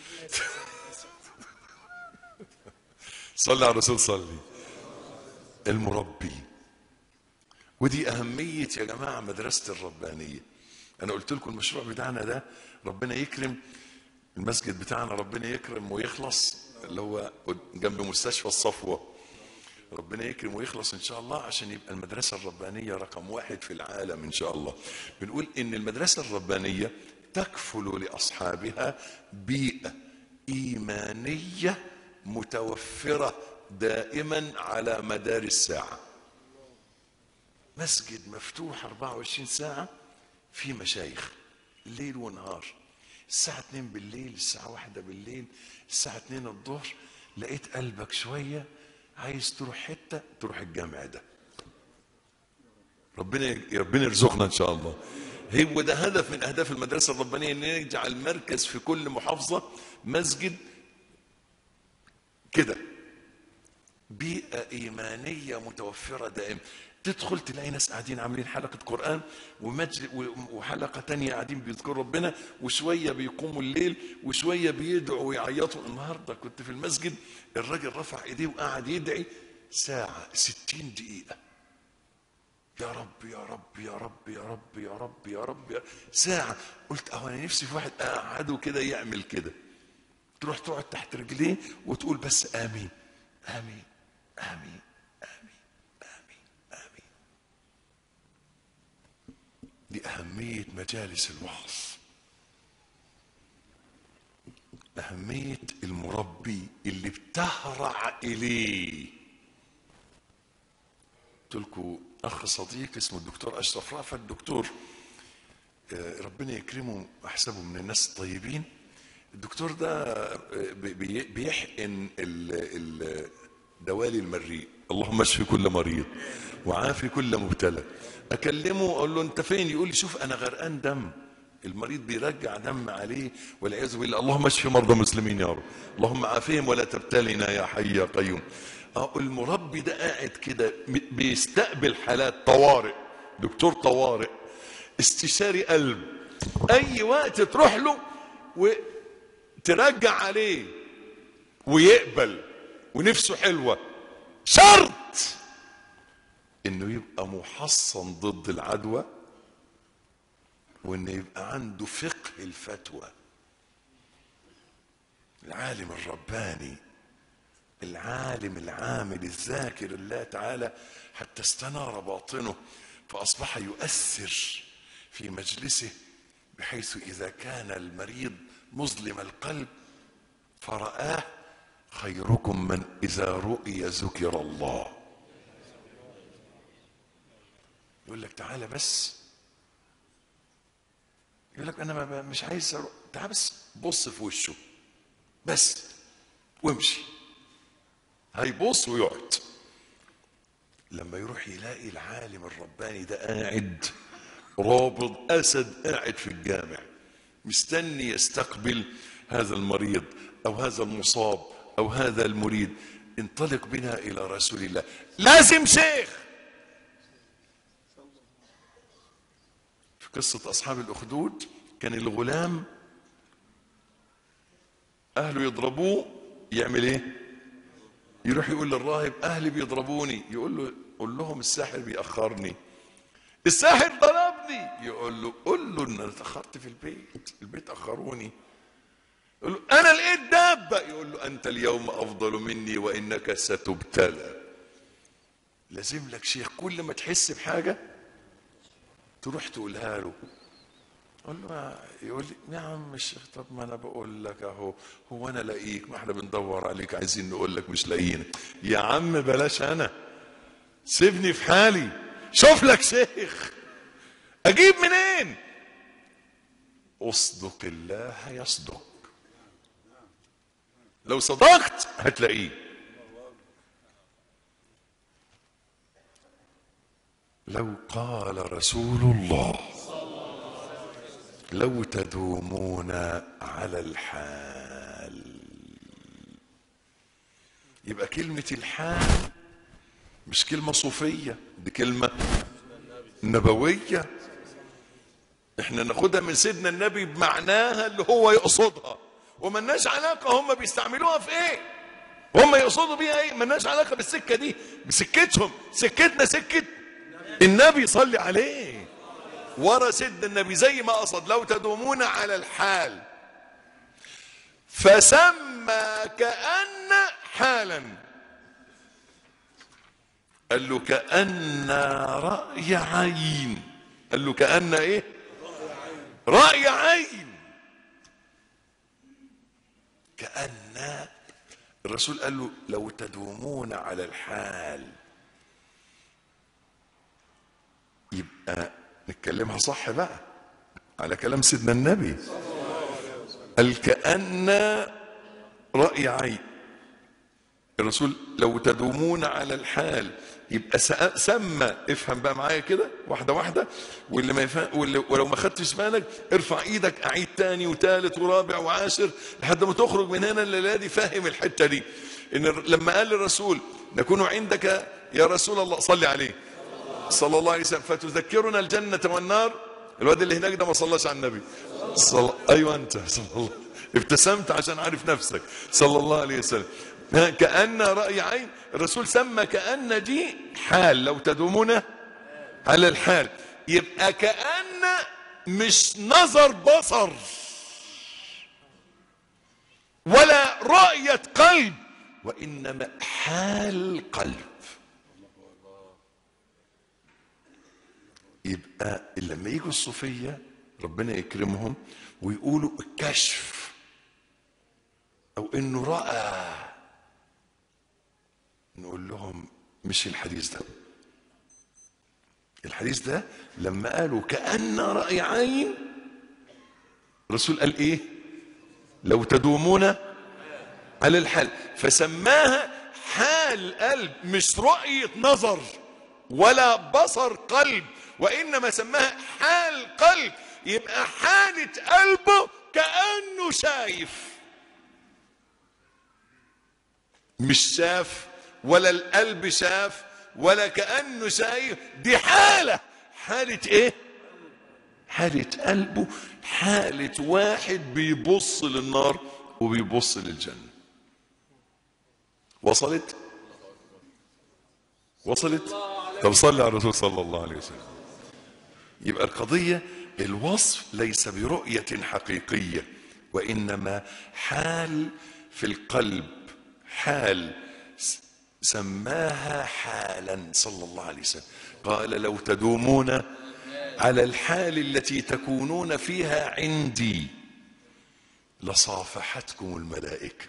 صلي على الرسول صلي. المربي، ودي أهمية يا جماعة مدرسة الربانية. أنا قلت لكم المشروع بتاعنا ده ربنا يكرم، المسجد بتاعنا ربنا يكرم ويخلص، اللي هو جنب مستشفى الصفوة، ربنا يكرم ويخلص إن شاء الله، عشان يبقى المدرسة الربانية رقم 1 في العالم إن شاء الله. بنقول إن المدرسة الربانية تكفل لأصحابها بيئة إيمانية متوفرة دائما على مدار الساعة. مسجد مفتوح 24 ساعة، في مشايخ ليل ونهار، الساعة 2 بالليل، الساعة 1 بالليل، الساعة 2 الظهر، لقيت قلبك شوية عايز تروح حتة، تروح الجامع ده. ربنا يرزقنا ان شاء الله. هو ده هدف من اهداف المدرسة الربانية، ان نجعل مركز في كل محافظة مسجد كده، بيئة إيمانية متوفرة دائما. تدخل تلاقي ناس قاعدين عاملين حلقة قرآن وحلقة تانية قاعدين بيذكروا ربنا، وشوية بيقوموا الليل، وشوية بيدعوا ويعيطوا. النهاردة كنت في المسجد، الراجل رفع ايديه وقعد يدعي ساعة 60 دقيقة، يا رب يا رب يا رب يا رب يا رب يا رب ساعة. قلت انا نفسي في واحد قعده كده يعمل كده. تروح تقعد تحت رجليه وتقول بس آمين آمين آمين آمين آمين آمين. دي أهمية مجالس الوعظ، أهمية المربي اللي بتهرع إليه. قلت لكم أخ صديق اسمه الدكتور أشرف رأفت، الدكتور ربنا يكرمه، أحسبه من الناس الطيبين. الدكتور ده بيحقن دوالي المريء، اللهم اشف كل مريض وعافي كل مبتلى. اكلمه اقول له انت فين؟ يقول لي شوف انا غرقان دم. المريض بيرجع دم عليه والعياذ بالله. اللهم اشف مرضى المسلمين يا رب، اللهم عافيهم ولا تبتلنا يا حي يا قيوم. المربي ده قاعد كده بيستقبل حالات طوارئ، دكتور طوارئ، استشاري قلب، اي وقت تروح له وترجع عليه ويقبل ونفسه حلوة. شرط انه يبقى محصن ضد العدوى، وانه يبقى عنده فقه الفتوى. العالم الرباني، العالم العامل الذاكر الله تعالى حتى استنار باطنه، فاصبح يؤثر في مجلسه، بحيث اذا كان المريض مظلم القلب فرآه، خيركم من إذا رؤي ذكر الله. يقول لك تعالى بس، يقول لك أنا مش عايز أروح، تعالى بس بص في وشه بس وامشي. هيبص ويقعد. لما يروح يلاقي العالم الرباني ده قاعد رابض أسد، قاعد في الجامع مستني يستقبل هذا المريض أو هذا المصاب أو هذا المريد، انطلق بنا إلى رسول الله. لازم شيخ. في قصة أصحاب الأخدود كان الغلام أهله يضربوه، يعمل إيه؟ يروح يقول للراهب أهلي بيضربوني، يقول له قول لهم الساحر بيأخرني، الساحر ضربني، يقول له قول له إن أنا اتأخرت في البيت أخروني. يقول له أنا لقيت دابة، يقول له أنت اليوم أفضل مني وإنك ستبتلى. لازم لك شيخ، كل ما تحس بحاجة تروح تقولها له. يقول لي يا عم الشيخ طب ما أنا بقول لك أهو، هو أنا لاقيك؟ ما احنا بندور عليك، عايزين نقول لك مش لاقيينك. يا عم بلاش، أنا سيبني في حالي، شوف لك شيخ. أجيب منين؟ أصدق الله يصدق، لو صدقت هتلاقيه. لو قال رسول الله لو تدومون على الحال. يبقى كلمة الحال مش كلمة صوفية، دي كلمة نبوية، احنا ناخدها من سيدنا النبي بمعناها اللي هو يقصدها، وملناش علاقة هم بيستعملوها في ايه، هم يقصدوا بيها ايه، ملناش علاقة بالسكة دي بسكتهم. سكتنا سكة النبي صلي عليه، ورا سيدنا النبي زي ما قصد لو تدومون على الحال. فسمى كأن حالا، قال له كأن رأي عين، قال له كأن ايه؟ رأي عين. كأن الرسول قال له لو تدومون على الحال، يبقى نتكلمها صح بقى على كلام سيدنا النبي. قال كأن رأي عين. الرسول لو تدومون على الحال، يبقى سمى. افهم بقى معايا كده واحدة واحدة، واللي ما يفهم ولو ما خدتش بالك ارفع ايدك، اعيد تاني وتالت ورابع وعاشر لحد ما تخرج من هنا الليلة دي فاهم الحتة دي. ان لما قال للرسول نكون عندك يا رسول الله صلي عليه صلى الله عليه وسلم فتذكرنا الجنة والنار. الواد اللي هناك ده ما صلاش على النبي ايوه انت صلى الله، ابتسمت عشان عارف نفسك صلى الله عليه وسلم. كأن رأي عين. الرسول سمى كأن دي حال، لو تدومون على الحال، يبقى كأن مش نظر بصر ولا رؤية قلب، وإنما حال قلب. يبقى لما يجوا الصوفية ربنا يكرمهم ويقولوا الكشف او انه رأى، نقول لهم مش الحديث ده. الحديث ده لما قالوا كأن رأي عين، الرسول قال ايه؟ لو تدومون على الحال، فسماها حال قلب، مش رؤية نظر ولا بصر قلب، وإنما سماها حال قلب. يبقى حالة قلبه كأنه شايف، مش شاف ولا القلب شاف ولا كأنه شايف. دي حالة ايه؟ حالة قلبه، حالة واحد بيبص للنار وبيبص للجنة. وصلت؟ طب صلي على الرسول صلى الله عليه وسلم. يبقى القضية الوصف ليس برؤية حقيقية، وإنما حال في القلب، حال سماها حالا صلى الله عليه وسلم. قال لو تدومون على الحال التي تكونون فيها عندي لصافحتكم الملائكة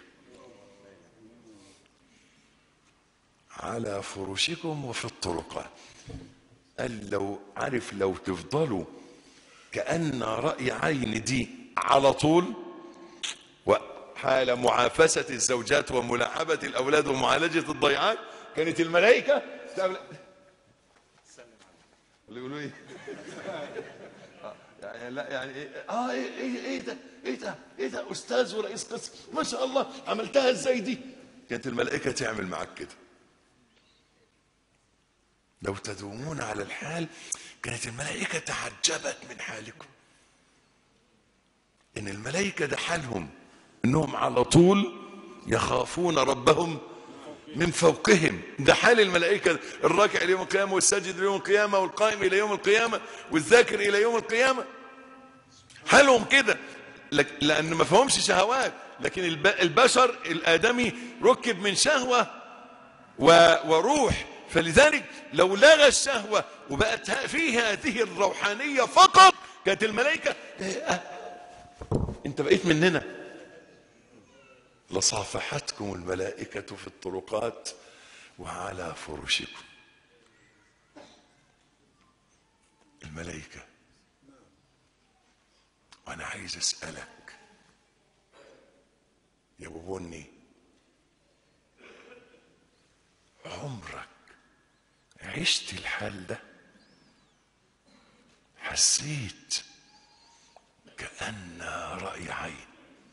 على فرشكم وفي الطرقات. قال لو تفضلوا كأن رأي عين دي على طول، وحال معافسة الزوجات وملاعبة الأولاد ومعالجة الضيعات، كانت الملائكة اللي يقولوا ايه يعني لا يعني ايه ده استاذ ورئيس قسم ما شاء الله عملتها ازاي دي. كانت الملائكة تعمل معك كده. لو تدومون على الحال، كانت الملائكة تعجبت من حالكم. ان الملائكة ده حالهم انهم على طول يخافون ربهم من فوقهم. ده حال الملائكة، الراكع الى يوم القيامة والساجد الى يوم القيامة والقائم الى يوم القيامة والذاكر الى يوم القيامة. حالهم كده لان ما فهمش شهوات. لكن البشر الادمي ركب من شهوة وروح، فلذلك لو لغى الشهوة وبقت فيه هذه الروحانية فقط، كانت الملائكة انت بقيت مننا. لصافحتكم الملائكة في الطرقات وعلى فرشكم. الملائكة. وانا عايز اسألك يا ابو بني، عمرك عشت الحال ده؟ حسيت كأن رأي عين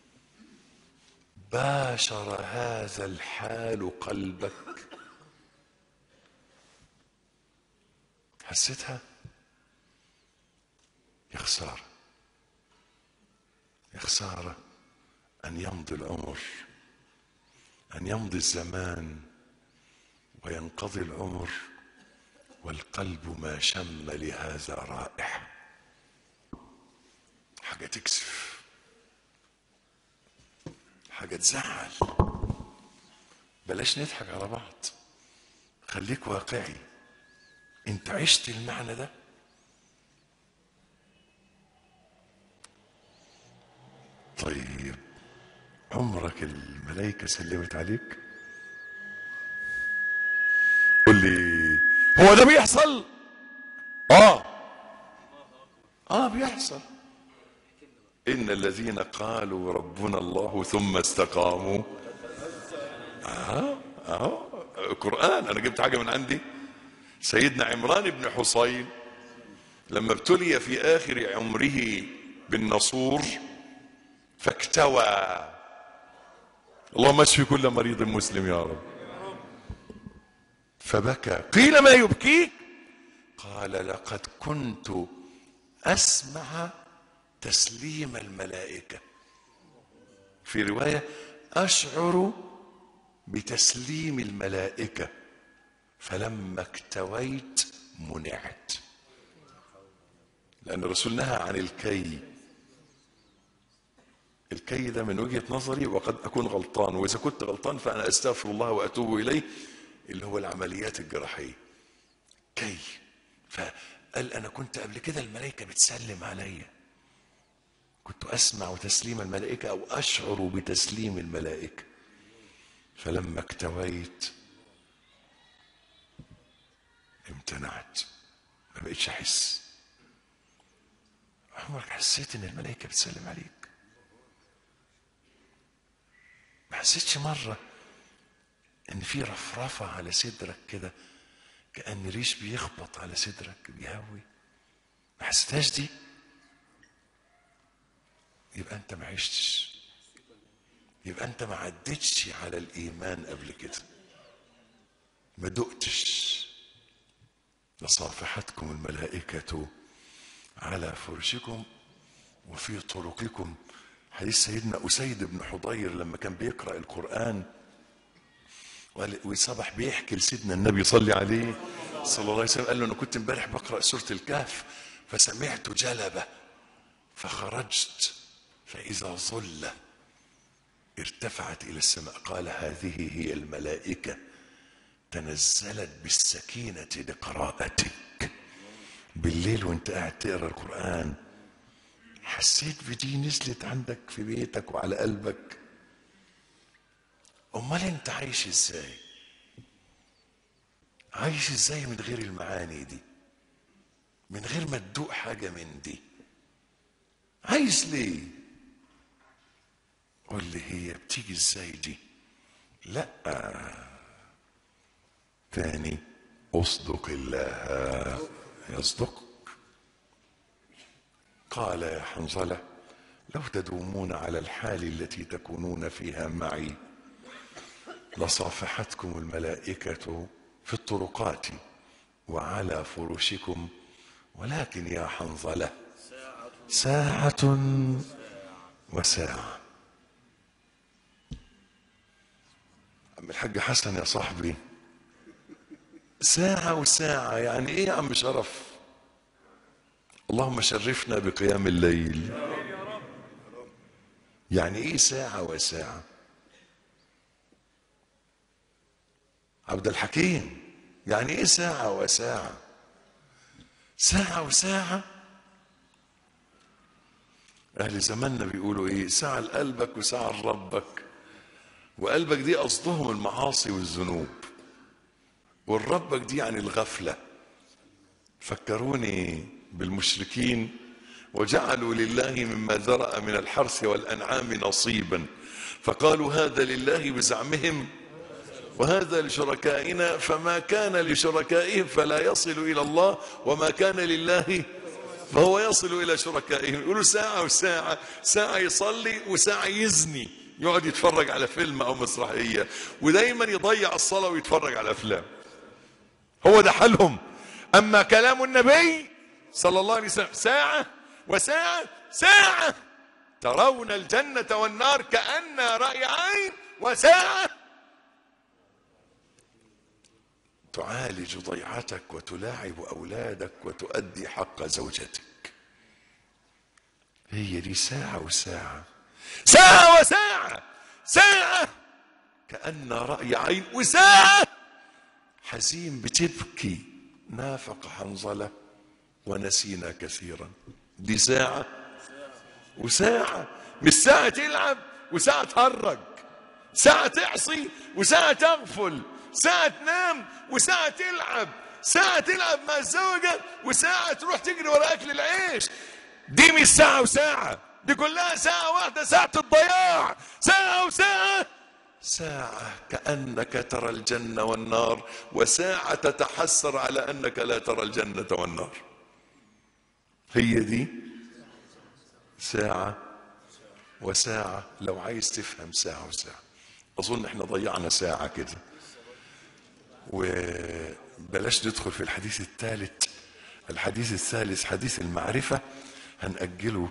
باشر هذا الحال قلبك؟ حسيتها؟ يا خسارة، يا خسارة أن يمضي العمر، أن يمضي الزمان وينقضي العمر والقلب ما شم لهذا رائحة. حاجة تكسف، حاجة تزعل. بلاش نضحك على بعض، خليك واقعي. انت عشت المعنى ده؟ طيب عمرك الملائكة سلمت عليك؟ قل لي، هو ده بيحصل؟ بيحصل. إن الذين قالوا ربنا الله ثم استقاموا. قرآن، أنا جبت حاجة من عندي. سيدنا عمران بن حصين لما ابتلي في آخر عمره بالنصور فاكتوى، اللهم اشف كل مريض مسلم يا رب، فبكى. قيل ما يبكيك؟ قال لقد كنت أسمع تسليم الملائكة، في رواية أشعر بتسليم الملائكة، فلما اكتويت منعت. لأن الرسول نهى عن الكي. الكي ده من وجهة نظري وقد أكون غلطان، وإذا كنت غلطان فأنا أستغفر الله وأتوب إليه، اللي هو العمليات الجراحية كي. فقال أنا كنت قبل كده الملائكة بتسلم عليا، كنت أسمع تسليم الملائكة أو أشعر بتسليم الملائكة، فلما اكتويت امتنعت، ما بقيتش أحس. عمرك حسيت إن الملائكة بتسلم عليك؟ ما حسيتش مرة إن في رفرفة على صدرك كده، كأن ريش بيخبط على صدرك بيهوي؟ ما حسيتهاش دي؟ يبقى أنت ما عشتش، يبقى أنت ما عدتش على الإيمان قبل كده، ما دقتش. لصافحتكم الملائكة على فرشكم وفي طرقكم. حديث سيدنا أسيد بن حضير لما كان بيقرأ القرآن وصبح بيحكي لسيدنا النبي صلى عليه صلى الله عليه وسلم، قال له أنا كنت امبارح بقرأ سورة الكهف فسمعت جلبة فخرجت فإذا ظلة ارتفعت إلى السماء، قال هذه هي الملائكة تنزلت بالسكينة لقراءتك. بالليل وانت قاعد تقرأ القرآن حسيت بدي نزلت عندك في بيتك وعلى قلبك؟ امال انت عايش ازاي؟ عايش ازاي من غير المعاني دي، من غير ما تدوق حاجة من دي؟ عايز ليه؟ قول لي هي بتيجي ازاي دي؟ لا، تاني، اصدق الله يصدقك. قال يا حنظلة لو تدومون على الحال التي تكونون فيها معي لصافحتكم الملائكة في الطرقات وعلى فرشكم، ولكن يا حنظلة ساعة وساعة. عم الحاج حسن يا صاحبي، ساعة وساعة يعني ايه يا عم شرف؟ اللهم شرفنا بقيام الليل. يعني ايه ساعة وساعة؟ عبد الحكيم، يعني ايه ساعة وساعة؟ ساعة وساعة، اهل زماننا بيقولوا ايه؟ ساعة لقلبك وساعة لربك. وقلبك دي قصدهم المعاصي والذنوب، والربك دي يعني الغفلة. فكروني بالمشركين وجعلوا لله مما ذرأ من الحرث والأنعام نصيبا فقالوا هذا لله بزعمهم وهذا لشركائنا، فما كان لشركائهم فلا يصل إلى الله وما كان لله فهو يصل إلى شركائهم. يقولوا ساعة وساعة، ساعة يصلي وساعة يزني، يقعد يتفرج على فيلم أو مسرحية، ودايما يضيع الصلاة ويتفرج على أفلام. هو ده حالهم. أما كلام النبي صلى الله عليه وسلم ساعة وساعة، ساعة ترون الجنة والنار كأن رأي عين، وساعة تعالج ضيعتك وتلاعب أولادك وتؤدي حق زوجتك. هي دي ساعة وساعة، ساعة وساعة، ساعة كأن رأي عين، وساعة حزين بتبكي نافق حنظلة ونسينا كثيرا. دي ساعة وساعة، مش ساعة تلعب وساعة تهرج، ساعة تعصي وساعة تغفل، ساعة تنام وساعة تلعب، ساعة تلعب مع الزوجة وساعة تروح تجري ورا أكل العيش. دي مش ساعة وساعة، دي كلها ساعة واحدة، ساعة الضياع. ساعة وساعة، ساعة كأنك ترى الجنة والنار، وساعة تتحسر على أنك لا ترى الجنة والنار. هي دي ساعة وساعة. لو عايز تفهم ساعة وساعة، أظن احنا ضيعنا ساعة كده، وبلاش ندخل في الحديث الثالث. الحديث الثالث حديث المعرفة هنأجله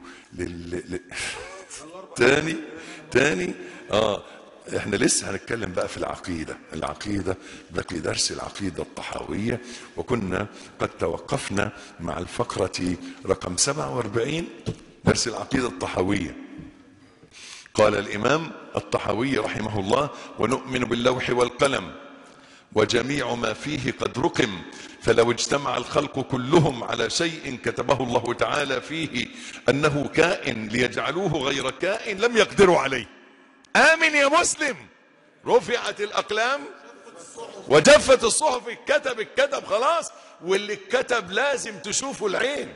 تاني. احنا لسه هنتكلم بقى في العقيدة بقي درس العقيدة الطحاوية، وكنا قد توقفنا مع الفقرة رقم 47 درس العقيدة الطحاوية. قال الإمام الطحاوي رحمه الله: ونؤمن باللوح والقلم وجميع ما فيه قد رقم، فلو اجتمع الخلق كلهم على شيء كتبه الله تعالى فيه أنه كائن ليجعلوه غير كائن لم يقدروا عليه. آمن يا مسلم. رفعت الأقلام وجفت الصحف. الكتب خلاص، واللي الكتب لازم تشوفه العين.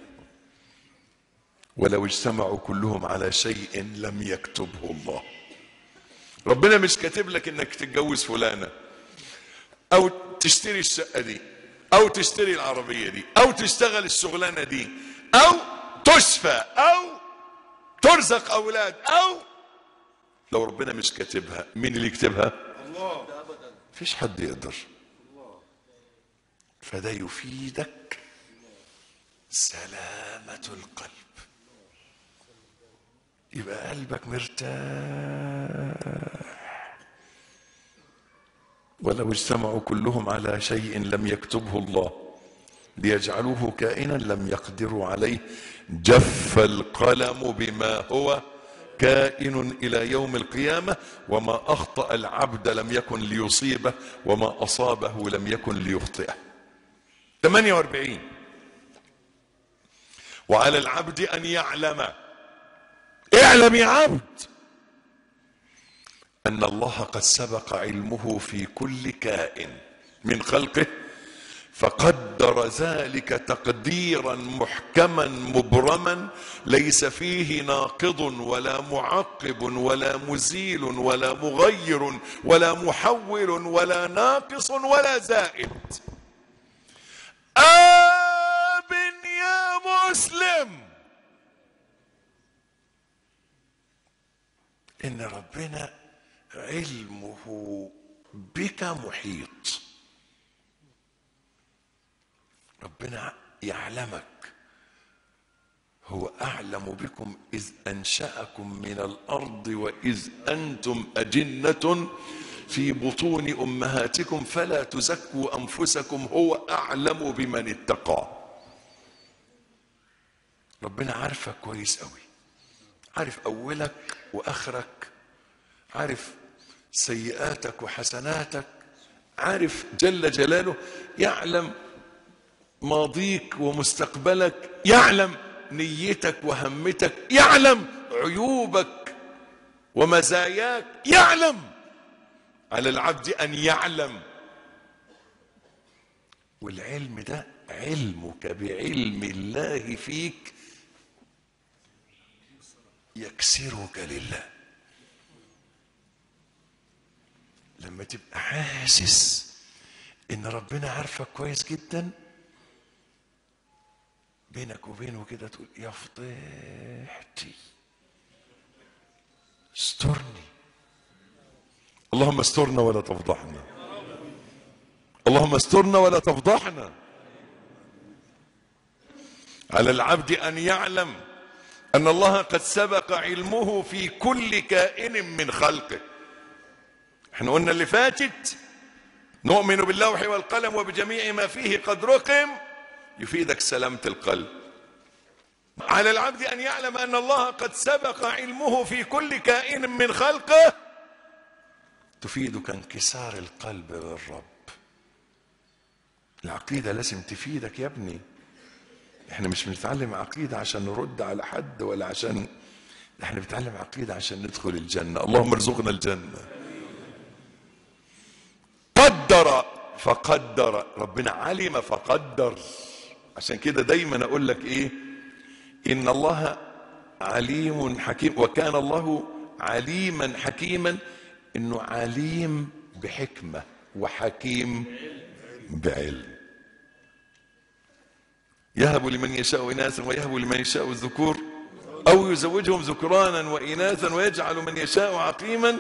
ولو اجتمعوا كلهم على شيء لم يكتبه الله. ربنا مش كاتب لك انك تتجوز فلانة، او تشتري الشقة دي، او تشتري العربية دي، او تشتغل الشغلانة دي، او تشفى، او ترزق اولاد، او لو ربنا مش كاتبها، مين اللي يكتبها؟ الله. مفيش حد يقدر. فده يفيدك سلامة القلب، يبقى قلبك مرتاح. ولو اجتمعوا كلهم على شيء لم يكتبه الله ليجعلوه كائنا لم يقدروا عليه. جف القلم بما هو كائن إلى يوم القيامة، وما أخطأ العبد لم يكن ليصيبه، وما أصابه لم يكن ليخطئه. 48. وعلى العبد أن يعلم، اعلم يا عبد، أن الله قد سبق علمه في كل كائن من خلقه، فقدر ذلك تقديرا محكما مبرما، ليس فيه ناقض ولا معقب ولا مزيل ولا مغير ولا محول ولا ناقص ولا زائد. آمن يا مسلم إن ربنا علمه بك محيط. ربنا يعلمك، هو أعلم بكم إذ أنشأكم من الأرض وإذ أنتم أجنة في بطون أمهاتكم فلا تزكوا أنفسكم هو أعلم بمن اتقى. ربنا عارفك كويس قوي، عارف أولك وآخرك، عارف سيئاتك وحسناتك، عارف جل جلاله، يعلم ماضيك ومستقبلك، يعلم نيتك وهمتك، يعلم عيوبك ومزاياك، يعلم. على العبد أن يعلم، والعلم ده علمك بعلم الله فيك يكسرك لله. لما تبقى حاسس ان ربنا عارفك كويس جدا، بينك وبينه كده تقول يا فضيحتي استرني، اللهم استرنا ولا تفضحنا، اللهم استرنا ولا تفضحنا. على العبد أن يعلم أن الله قد سبق علمه في كل كائن من خلقه. احنا قلنا اللي فاتت نؤمن باللوح والقلم وبجميع ما فيه قد رقم، يفيدك سلامة القلب. على العبد أن يعلم أن الله قد سبق علمه في كل كائن من خلقه، تفيدك انكسار القلب للرب. العقيدة لازم تفيدك يا ابني. احنا مش بنتعلم عقيدة عشان نرد على حد ولا عشان احنا بنتعلم عقيدة عشان ندخل الجنة. اللهم ارزقنا الجنة. قدر فقدر، ربنا علم فقدر. عشان كده دايما اقول لك ايه؟ ان الله عليم حكيم، وكان الله عليما حكيما. انه عليم بحكمة وحكيم بعلم. يهب لمن يشاء إناثا ويهب لمن يشاء الذكور أو يزوجهم ذكرانا وإناثا ويجعل من يشاء عقيما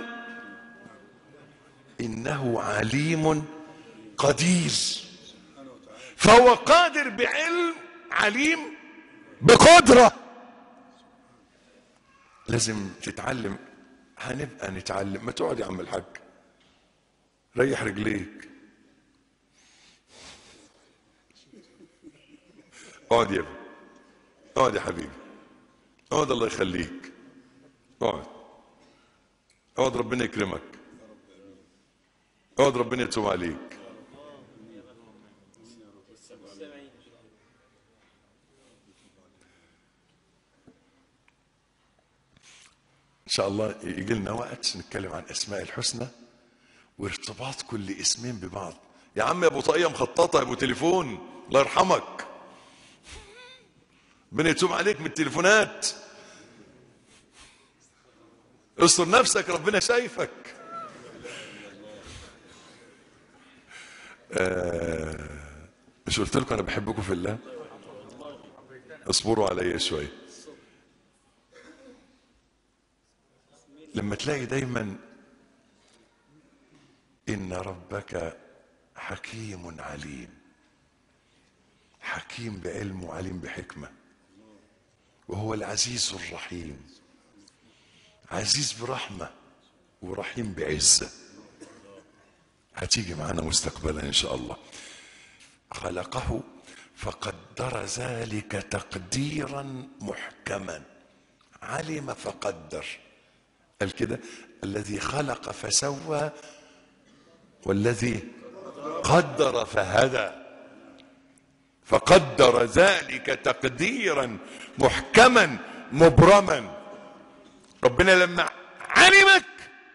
إنه عليم قدير. فهو قادر بعلم، عليم بقدرة. لازم تتعلم. هنبقى نتعلم. ما تقعد يا عم الحاج، ريح رجليك. اقعد يا ابني، اقعد يا حبيبي، اقعد الله يخليك، اقعد اقعد ربنا يكرمك، اقعد ربنا يتوب عليك. ان شاء الله يجي لنا وقت نتكلم عن اسماء الحسنى وارتباط كل اسمين ببعض. يا عم يا ابو طاقيه مخططه، يا ابو تليفون، الله يرحمك، ربنا يتوب عليك من التليفونات. استر نفسك، ربنا شايفك. مش قلت لكم انا بحبكم في الله؟ اصبروا عليا شويه. لما تلاقي دايما ان ربك حكيم عليم، حكيم بعلم وعليم بحكمه، وهو العزيز الرحيم، عزيز برحمه ورحيم بعزه. هتيجي معنا مستقبلا ان شاء الله. خلقه فقدر ذلك تقديرا محكما. علم فقدر. قال كده: الذي خلق فسوى والذي قدر فهدى. فقدر ذلك تقديرا محكما مبرما. ربنا لما علمك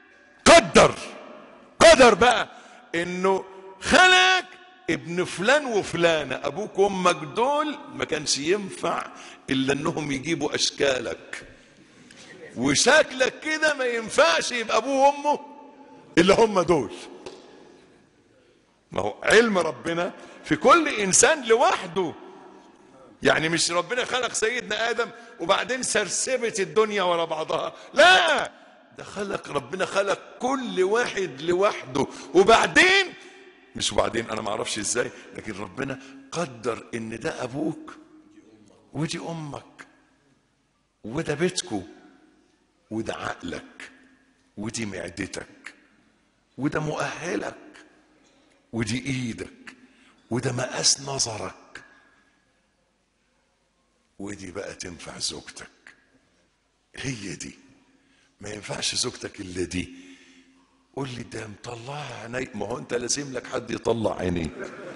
قدر بقى انه خلق ابن فلان وفلانة. ابوك وامك دول ما كانش ينفع الا انهم يجيبوا اشكالك، وشكلك كده ما ينفعش يبقى ابوه وامه الا هم دول. ما هو علم ربنا في كل انسان لوحده. يعني مش ربنا خلق سيدنا ادم وبعدين سرسبت الدنيا ورا بعضها، لا، ده ربنا خلق كل واحد لوحده. وبعدين انا ما اعرفش ازاي، لكن ربنا قدر ان ده ابوك ودي امك وده بيتكو وده عقلك ودي معدتك وده مؤهلك ودي ايدك وده مقاس نظرك ودي بقى تنفع زوجتك. هي دي ما ينفعش زوجتك الا دي. قول لي ده مطلعها عيني. ما هو انت لازم لك حد يطلع عينيك.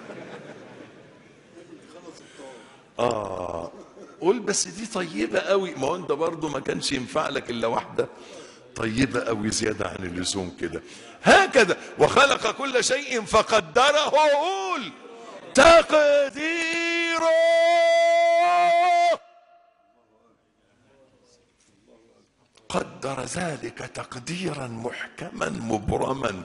قول بس دي طيبه قوي. ما هو انت برضه ما كانش ينفع لك الا واحده طيبه قوي زياده عن اللزوم كده. هكذا وخلق كل شيء فقدره. قول تقديره. قدر ذلك تقديرا محكما مبرما.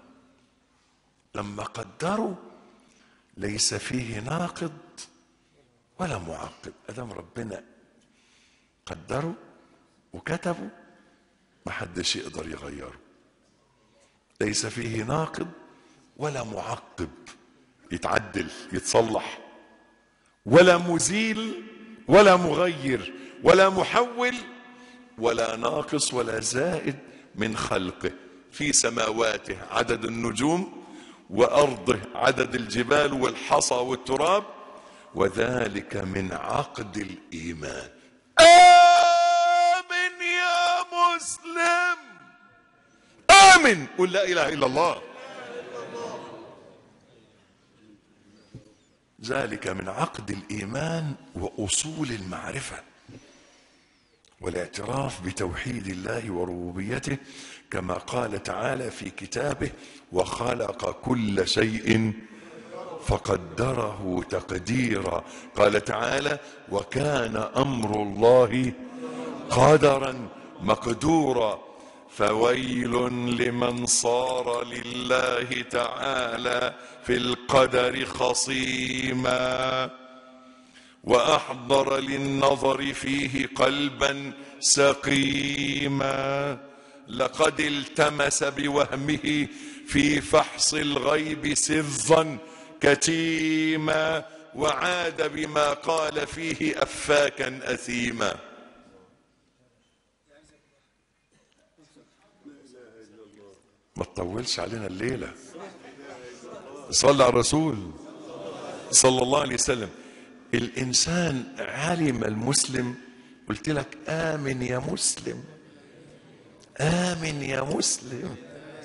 لما قدروا ليس فيه ناقض ولا معقب. ادام ربنا قدروا وكتبوا ما حدش يقدر يغيره. ليس فيه ناقض ولا معقب يتعدل يتصلح، ولا مزيل ولا مغير ولا محول ولا ناقص ولا زائد من خلقه. في سماواته عدد النجوم وأرضه عدد الجبال والحصى والتراب. وذلك من عقد الإيمان. آمن يا مسلم، آمن. قل لا إله إلا الله. ذلك من عقد الإيمان وأصول المعرفة. والاعتراف بتوحيد الله وربوبيته، كما قال تعالى في كتابه: وخلق كل شيء فقدره تقديرا. قال تعالى: وكان أمر الله قدرا مقدورا. فويل لمن صار لله تعالى في القدر خصيما وأحضر للنظر فيه قلبا سقيما. لقد التمس بوهمه في فحص الغيب سرا كتيما، وعاد بما قال فيه أفاكا أثيما. ما تطولش علينا الليلة، صلى على الرسول صلى الله عليه وسلم. الإنسان علم المسلم، قلت لك آمن يا مسلم، آمن يا مسلم،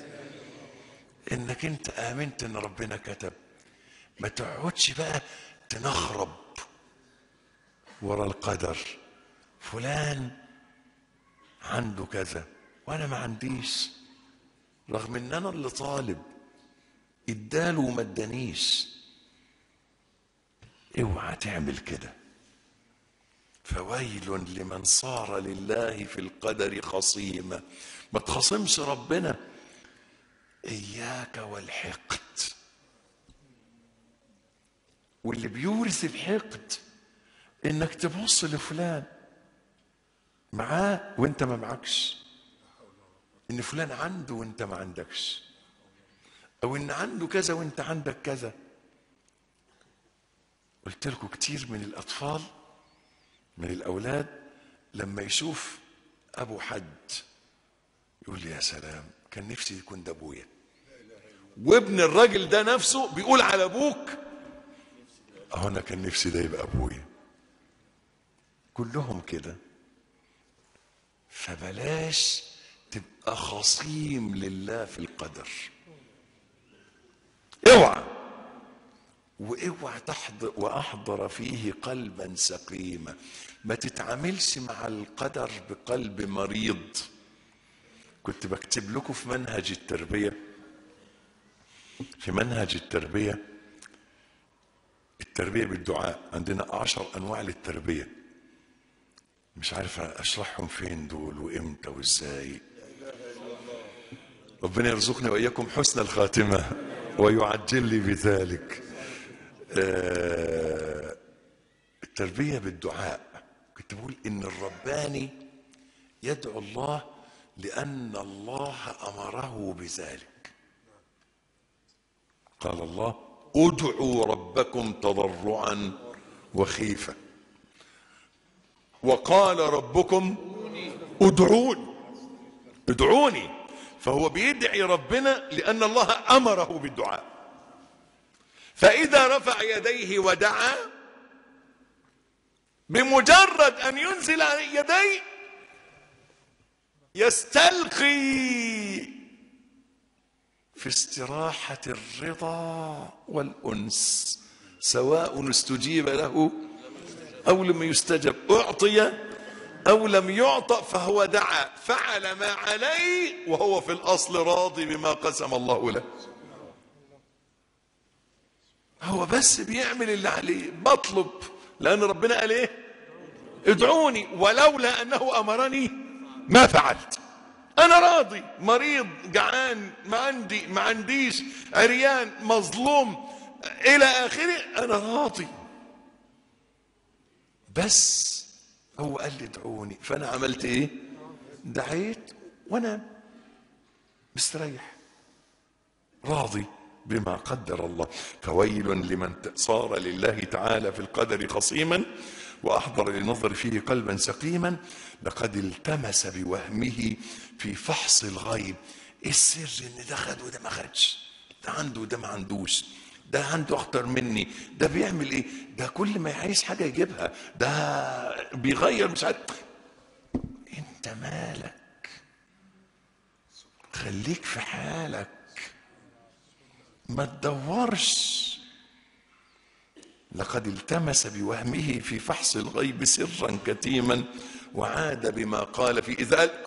إنك أنت آمنت إن ربنا كتب. ما تقعدش بقى تنخرب ورا القدر، فلان عنده كذا وأنا ما عنديش، رغم إن أنا اللي طالب اداله وما ادانيش. اوعى تعمل كده. فويل لمن صار لله في القدر خصيما. ما تخاصمش ربنا. اياك والحقد، واللي بيورث الحقد انك تبص لفلان معاه وانت ما معكش، ان فلان عنده وانت ما عندكش، او ان عنده كذا وانت عندك كذا. قلت لكم كتير من الأطفال من الأولاد لما يشوف أبو حد يقول لي يا سلام كان نفسي يكون ده أبويا، وابن الراجل ده نفسه بيقول على أبوك أنا كان نفسي ده يبقى أبويا. كلهم كده. فبلاش تبقى خصيم لله في القدر، اوعى. واوعى تحضر واحضر فيه قلبا سقيما. ما تتعاملش مع القدر بقلب مريض. كنت بكتب لكم في منهج التربية، التربية بالدعاء. عندنا 10 أنواع للتربية، مش عارف أشرحهم فين دول وإمتى وإزاي. ربنا يرزقنا وإياكم حسن الخاتمة ويعجل لي بذلك. التربية بالدعاء. كنت بقول إن الرباني يدعو الله لأن الله أمره بذلك. قال الله: ادعوا ربكم تضرعا وخيفة. وقال ربكم ادعوني. فهو بيدعي ربنا لأن الله أمره بالدعاء. فإذا رفع يديه ودعا، بمجرد أن ينزل يديه يستلقي في استراحة الرضا والأنس، سواء استجيب له أو لم يستجب، أعطي أو لم يعطى، فهو دعا فعل ما عليه وهو في الأصل راضي بما قسم الله له. هو بس بيعمل اللي عليه، بطلب لأن ربنا قال إيه؟ ادعوني، ولولا أنه أمرني ما فعلت. أنا راضي، مريض، جعان، ما عنديش، عريان، مظلوم، إلى آخره، أنا راضي. بس هو قال لي ادعوني، فأنا عملت إيه؟ دعيت وأنا مستريح راضي بما قدر الله. فويل لمن صار لله تعالى في القدر خصيما وأحضر للنظر فيه قلبا سقيما. لقد التمس بوهمه في فحص الغيب. ايه السر ان ده خد وده ما خدش، ده عنده وده ما عندوش، ده عنده اكتر مني، ده بيعمل ايه، ده كل ما عايز حاجه يجيبها، ده بيغير مش عارف. انت مالك؟ خليك في حالك، ما تدورش. لقد التمس بوهمه في فحص الغيب سرا كتيما وعاد بما قال فيه. إذا قال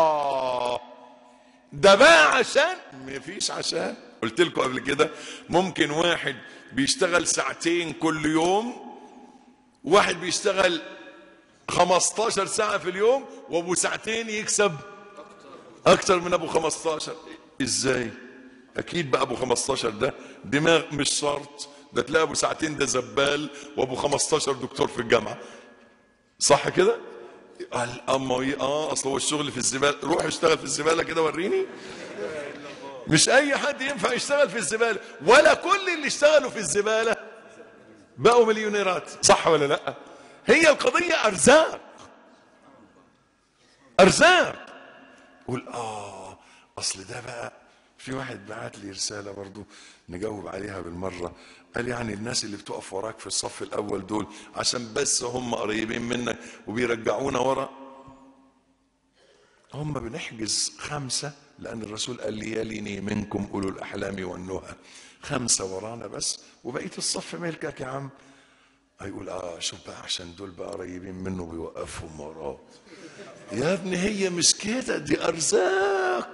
ده بقى عشان مفيش عشان. قلت لكم قبل كده ممكن واحد بيشتغل ساعتين كل يوم، واحد بيشتغل 15 ساعة في اليوم، وابو ساعتين يكسب اكتر من ابو 15. ازاي؟ اكيد بقى ابو 15 ده دماغ، مش شرط، ده تلاقي ابو ساعتين ده زبال، وابو 15 دكتور في الجامعة. صح كده؟ اما اصل هو الشغل في الزبالة. روح اشتغل في الزبالة كده وريني. مش اي حد ينفع يشتغل في الزبالة، ولا كل اللي اشتغلوا في الزبالة بقوا مليونيرات. صح ولا لا؟ هي القضية ارزاق، ارزاق. قول اصل ده بقى. في واحد بعت لي رسالة برضو نجاوب عليها بالمرة. قال يعني الناس اللي بتقف وراك في الصف الاول دول عشان بس هم قريبين منك وبيرجعونا ورا. هم بنحجز 5 لان الرسول قال لي يليني منكم اولو الاحلام والنهى. 5 ورانا بس، وبقية الصف ملكك يا عم. هيقول شوف بقى عشان دول بقى قريبين منه بيوقفهم وراه. يا ابني هي مش كده، دي ارزاق،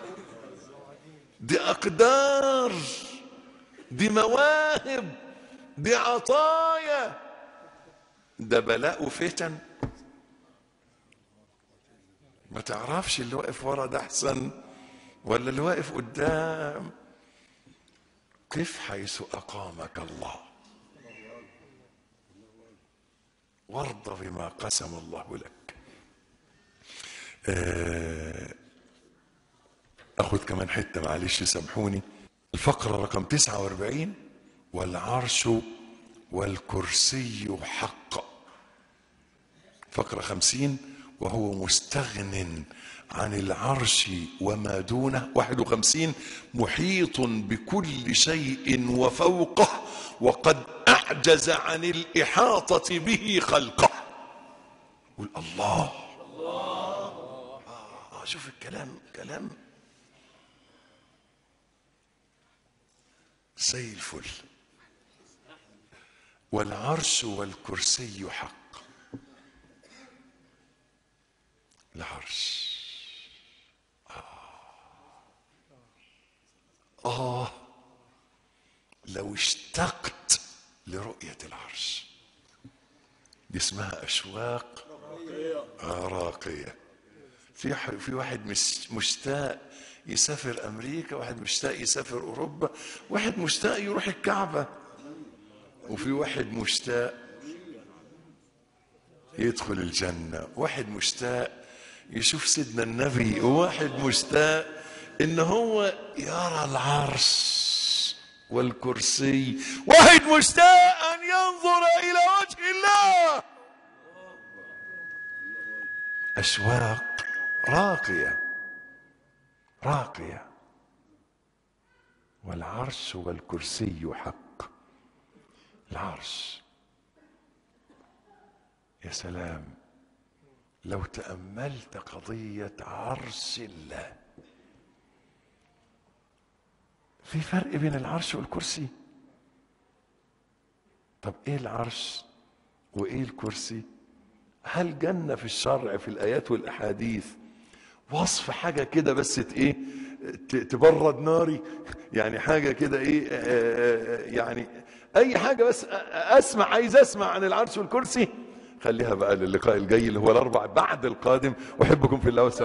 دي اقدار، دي مواهب، دي عطايا، ده بلاء وفتن. ما تعرفش اللي واقف ورا ده احسن ولا اللي واقف قدام. قف حيث اقامك الله وارض بما قسم الله لك. اخذ كمان حته معلش سامحوني. الفقره رقم 49. والعرش والكرسي حق. فقره 50. وهو مستغن عن العرش وما دونه. 51. محيط بكل شيء وفوقه، وقد اعجز عن الاحاطه به خلقه. قول الله. شوف الكلام، كلام زي الفل. والعرش والكرسي حق. العرش لو اشتقت لرؤية العرش، دي اسمها أشواق راقية. في واحد مشتاق يسافر أمريكا، واحد مشتاق يسافر أوروبا، واحد مشتاق يروح الكعبة، وفي واحد مشتاق يدخل الجنة، واحد مشتاق يشوف سيدنا النبي، وواحد مشتاق إن هو يرى العرش والكرسي، واحد مشتاق أن ينظر إلى وجه الله. أشواق راقية راقية. والعرش والكرسي حق. العرش، يا سلام لو تأملت قضية عرش الله. في فرق بين العرش والكرسي. طب ايه العرش وايه الكرسي؟ هل جنة في الشرع في الآيات والأحاديث وصف حاجة كده بس تبرد ناري؟ يعني حاجة كده يعني أي حاجة بس عايز أسمع عن العرش والكرسي. خليها بقى للقاء الجاي اللي هو الأربع بعد القادم. أحبكم في الله والسلام.